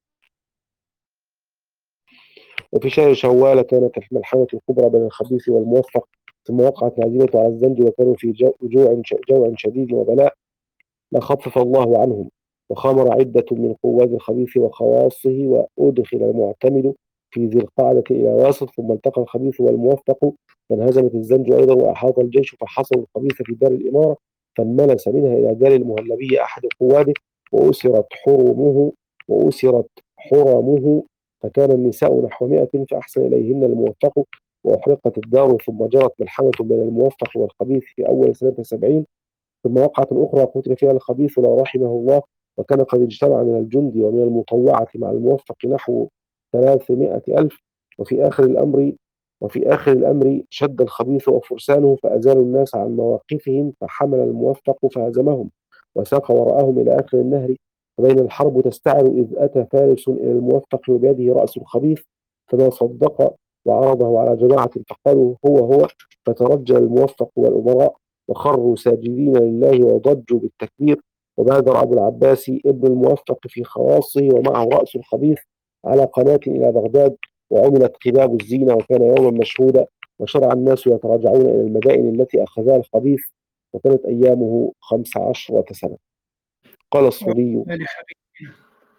وفي شهر شوال كانت الملحمة الكبرى بين الخبيث والموفق، ثم وقعت الهزيمة على الزنج، وكانوا في جو- جوع جوع شديد وبلاء لا خفف الله عنهم. وخمر عدة من قواد الخبيث وخواصه، وأدخل المعتمد في ذي القعدة إلى واسط، ثم التقى الخبيث والموفق، فانهزمت الزنج أيضا، وأحاط الجيش فحصروا الخبيث في دار الإمارة، فانملس منها إلى دار المهلبي أحد قواده، وأسرت حرمه وأسرت حرمه فكان النساء نحو مائة، فأحسن إليهن الموفق، وأحرقت الدار. ثم جرت ملحمة بين الموفق والخبيث في أول سنة سبعين. ثم وقعة أخرى قتل فيها الخبيث لا رحمه الله، وكان قد اجتمع من الجند ومن المطوعة مع الموفق نحو ثلاثمائة ألف. وفي آخر الأمر وفي آخر الأمر شد الخبيث وفرسانه فأزالوا الناس عن مواقفهم، فحمل الموفق فهزمهم وساق وراءهم إلى آخر النهر. فبين الحرب تستعر إذ أتى فارس إلى الموفق وبيده رأس الخبيث، فما صدق وعرضه على جماعة فقالوا هو هو، فترجل الموفق والأمراء وخروا ساجدين لله وضجوا بالتكبير. وبادر أبو العباس ابن الموفق في خواصه ومعه رأس الخبيث على قناة إلى بغداد، وعملت قباب الزينة، وكان يوما مشهودا، وشرع الناس يتراجعون إلى المدائن التي أخذها الخبيث، وكانت أيامه خمس عشرة سنة. قال الصولي.
عقبى لخبيثنا.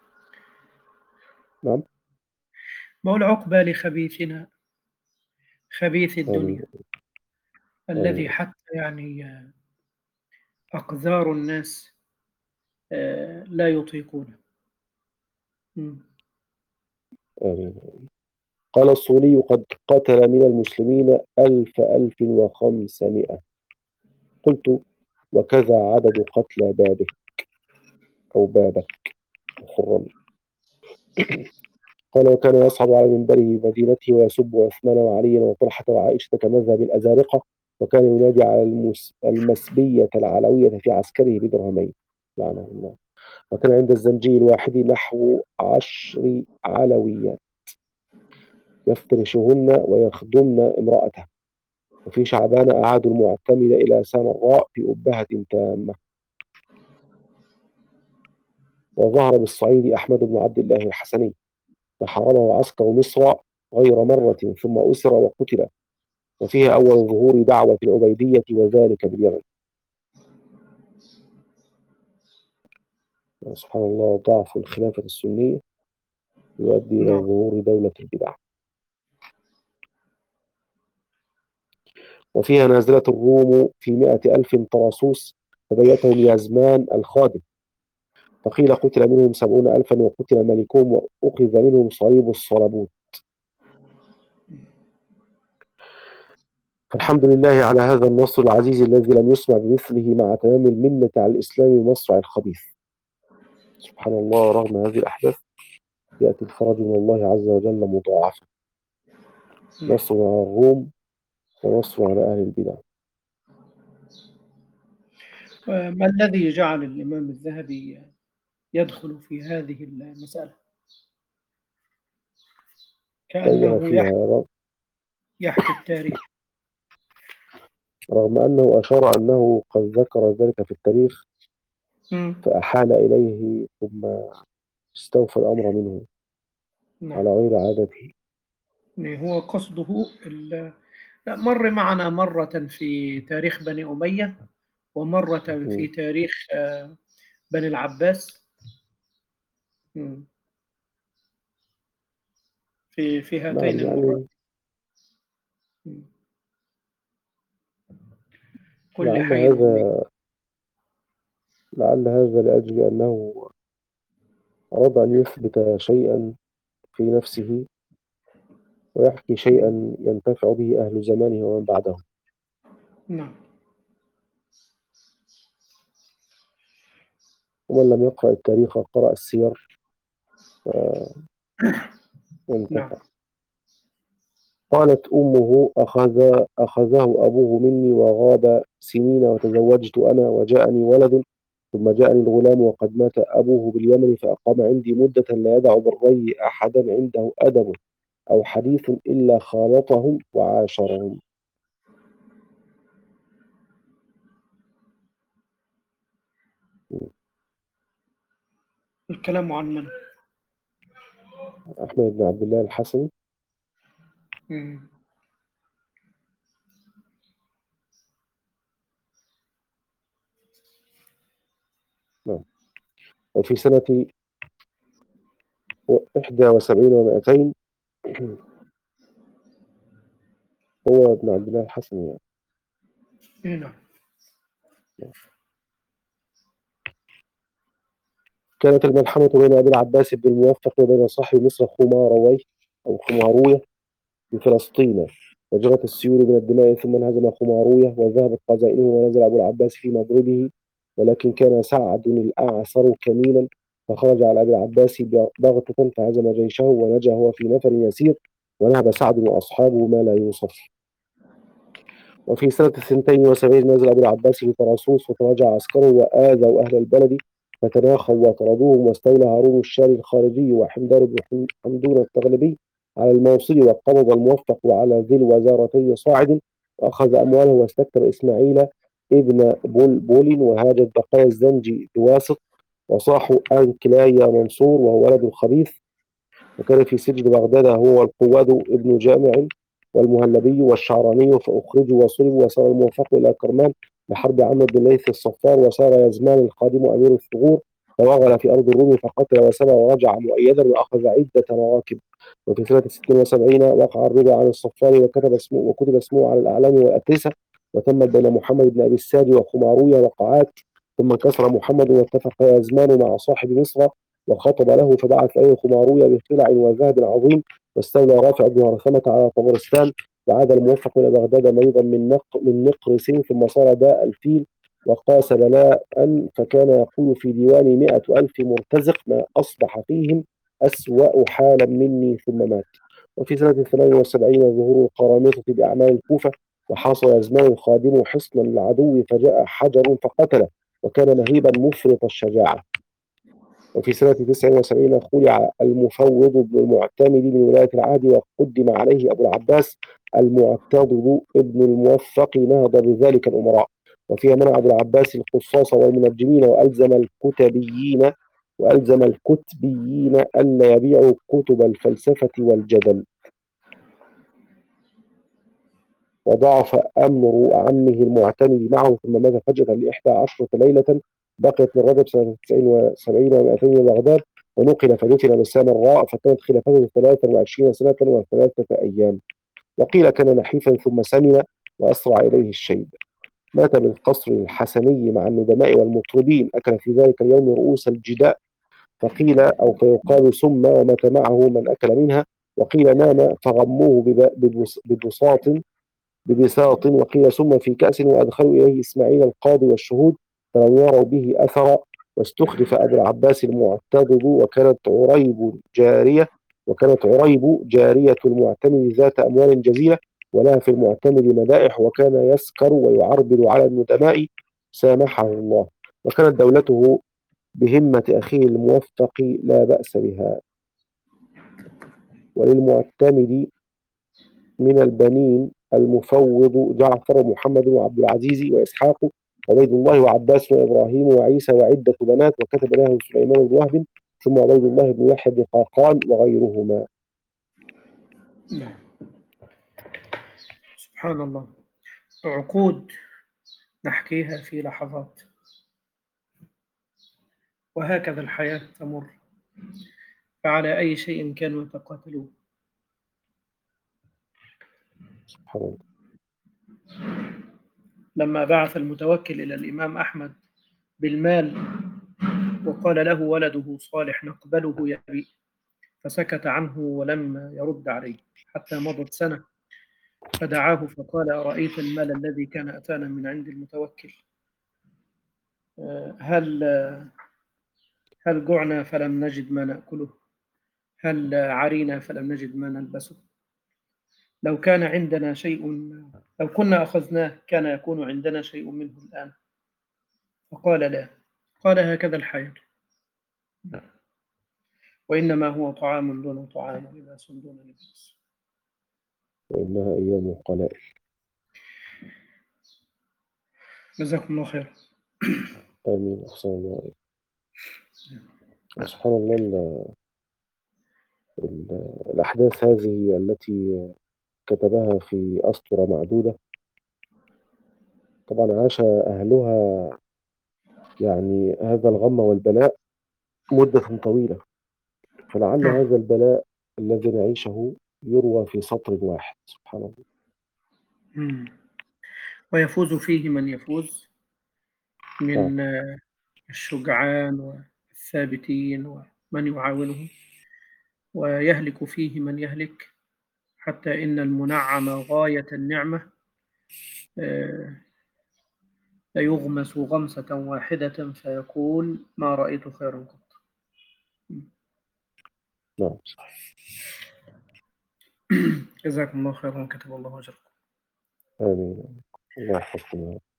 نعم.
بقول عقبى لخبيثنا، خبيث
آمين.
الدنيا
آمين.
الذي حتى يعني أقذار الناس آه، لا يطيقونه. مم.
آمين. قال الصولي قد قتل من المسلمين ألف ألف وخمسمائة. قلت وكذا عدد قتلى بابه أو بابك خرم. قال وكان يصعد على منبره مدينته ويسب عثمان وعليا وطلحة وعائشة كمذهب الأزارقة، وكان ينادي على المس... المسبية العلوية في عسكره بدرهمين لعنه الله. وكان عند الزنجي الواحد نحو عشر علويات يفترشهن ويخدمن امرأته. وفي شعبان أعادوا المعتمد إلى سامراء في أبهة تامة. وظهر بالصعيد أحمد بن عبد الله الحسني، فحرمه عسكر مصر غير مرة، ثم أسر وقتل. وفيه أول ظهور دعوة العبيدية، وذلك باليمن. سبحان الله، ضعف الخلافة السنية يؤدي إلى
نعم.
ظهور دولة البدع. وفيها نازلة الروم في مائة ألف طراسوس، فبيتهم يزمان الخادم، فقيل قتل منهم سبعون ألفا، وقتل ملكهم، وأخذ منهم صليب الصلبوت. فالحمد لله على هذا النصر العزيز الذي لم يسمع بمثله، مع تمام المنة على الإسلام ومصرع الخبيث. سبحان الله، رغم هذه الأحداث يأتي الفرج من الله عز وجل مضاعفا، نصر على الروم ونصر على أهل البدع.
ما الذي جعل الإمام الذهبي يدخل في هذه المسألة؟
طول
كأنه
فيها
يحكي,
رغم,
يحكي التاريخ.
رغم أنه أشار أنه قد ذكر ذلك في التاريخ،
مم.
فأحال إليه ثم استوفى الأمر منه
نعم.
على غير عادته.
يعني هو قصده ال- لا، مر معنا مرة في تاريخ بني أمية، ومرة في
م.
تاريخ آه، بني العباس. مم. في في
نعم
هاتين المرات.
يعني
كل
لعل
حي عميق.
هذا لعل هذا لأجل أنه أراد أن يثبت شيئا في نفسه ويحكي شيئا ينتفع به أهل زمانه ومن بعده.
نعم.
ومن لم يقرأ التاريخ قرأ السير
نعم.
وانتفع. قالت أمه: أخذ أخذه أبوه مني وغاب سنين، وتزوجت أنا وجاءني ولد، ثم جاءني الغلام وقد مات أبوه باليمن، فأقام عندي مدة لا يدع بالري أحدا عنده أدب أو حديث إلا خالطهم وعاشرهم.
الكلام عن من؟
أحمد بن عبد الله الحسني.
مم.
نعم. وفي سنة إحدى وسبعين ومائتين هو ابن عبد الله الحسني يعني.
نعم.
كانت الملحمة بين أبي العباس بن الموفق وبين صاحب مصر خماروي أو خماروية بفلسطين، وجرت السيول من الدماء، ثم انهزم خماروية وذهبت خزائنه، ونزل أبو العباس في مضربه، ولكن كان سعد الأعسر كمينا، فخرج على أبي العباس بغتة فهزم جيشه ونجا هو في نفر يسير، ونهب سعد وأصحابه ما لا يوصف. وفي سنة اثنتين وسبعين نزل أبو العباس في طرسوس، وتراجع عسكره وآذوا أهل البلد فتناخوا وطردوهم، واستولى هارون الشاري الخارجي وحمدان بن حمدون التغلبي على الموصل، وقبض الموفق وعلى ذي الوزارتين صاعد، وأخذ أمواله، واستكتب إسماعيل ابن بلبل، وهاجت بقايا الزنج بواسط، وصاحوا أنكلاي منصور وهو ولد الخبيث، وكان في سجن بغداد هو والقواد ابن جامع والمهلبي والشعراني، فأخرجوا وصلبوا، وسار الموفق إلى كرمان لحرب عمرو بن ليث الصفار، وسار يزمان القادم أمير الثغور فوغل في أرض الروم فقتل وسبى ورجع مؤيدا وأخذ عدة مراكب. وفي سنة ستين وسبعين وقع الرضا عن الصفار، وكتب اسمه وكتب اسمه على الأعلام والأترسة، وتمت بين محمد بن أبي الساد وخماروية وقعات، ثم انكسر محمد واتفق يزمان مع صاحب مصر وخطب له، فبعث إليه خماروية بخلع وذهب عظيم، واستولى رافع بن هرثمة على طبرستان، وعاد الموفق إلى بغداد مريضا من نق من نقرس، ثم صار داء الفيل وقاس بلاء، فكان يقول في ديواني مئة ألف مرتزق ما أصبح فيهم أسوأ حالا مني، ثم مات. وفي سنة ثمانية وسبعين ظهور القرامطة بأعمال الكوفة، وحاصر يزمان الخادم حصنا للعدو فجاء حجر فقتله، وكان مهيبا مفرط الشجاعة. وفي سنة تسع وسبعين خلع المفوض بن المعتمد من ولاية العهد، وقدم عليه أبو العباس المعتضد ابن الموفق، نهض بذلك الأمراء. وفيها منع أبو العباس القصاص والمنجمين، وألزم الكتبيين وألزم الكتبيين ألا يبيعوا كتب الفلسفة والجدل. وضعف أمر عمه المعتمد معه، ثم مات فجأة لإحدى عشرة ليلة بقيت من رجب سنة تسعين وسبعين ومائتين بغداد، ونقل فدفن بالسامراء، فكانت خلافته ثلاثا وعشرين سنة وثلاثة أيام. وقيل كان نحيفا ثم سمن وأسرع إليه الشيب. مات بالقصر الحسني مع الندماء والمطربين، أكل في ذلك اليوم رؤوس الجداء، فقيل أو فيقال سم، ومات معه من أكل منها. وقيل نام فغموه ببساط ببساط وقيل سم في كأس، وأدخلوا إليه إسماعيل القاضي والشهود فلم يروا به أثرا. واستخلف أبو العباس المعتضد، وكانت عريب جارية وكانت عريب جارية المعتمد ذات أموال جزيلة، ولها في المعتمد مدائح، وكان يسكر ويعربد على الندماء سامحه الله. وكانت دولته بهمة أخيه الموفق لا بأس بها. وللمعتمد من البنين المفوض جعفر ومحمد وعبد العزيز وإسحاق وعبيد الله وعباس وإبراهيم وعيسى وعدة بنات، وكتب له سليمان بن وهب، ثم عبيد الله بن يحيى بن قاقان وغيرهما.
نعم. سبحان الله، عقود نحكيها في لحظات، وهكذا الحياة تمر، فعلى أي شيء كانوا يتقاتلون.
سبحان الله.
لما بعث المتوكل إلى الإمام أحمد بالمال وقال له ولده صالح نقبله يا أبي، فسكت عنه ولم يرد عليه حتى مضت سنة، فدعاه فقال أرأيت المال الذي كان أتانا من عند المتوكل، هل هل جعنا فلم نجد ما نأكله، هل عرينا فلم نجد ما نلبسه، لو كان عندنا شيء لو كنا أخذناه كان يكون عندنا شيء منه الآن. فقال لا، قال هكذا الحياة، وإنما هو طعام دون طعام ولباس دون لباس.
وإنها أيام قلائل.
جزاكم الله خير.
آمين. أحسن الله عليك. سبحان الله. ال- ال- الأحداث هذه التي كتبها في أسطر معدودة، طبعا عاش أهلها يعني هذا الغم والبلاء مدة طويلة، فلعل هذا البلاء الذي نعيشه يروى في سطر واحد. سبحان الله.
مم. ويفوز فيه من يفوز
نعم.
من الشجعان والثابتين ومن يعاونه، ويهلك فيه من يهلك، حتى إن المنعم غاية النعمة ليغمس غمسة واحدة فيقول ما رأيت خيرا قط.
نعم.
جزاكم الله خيرا وكتب الله أجركم.
آمين. الله يحفظكم.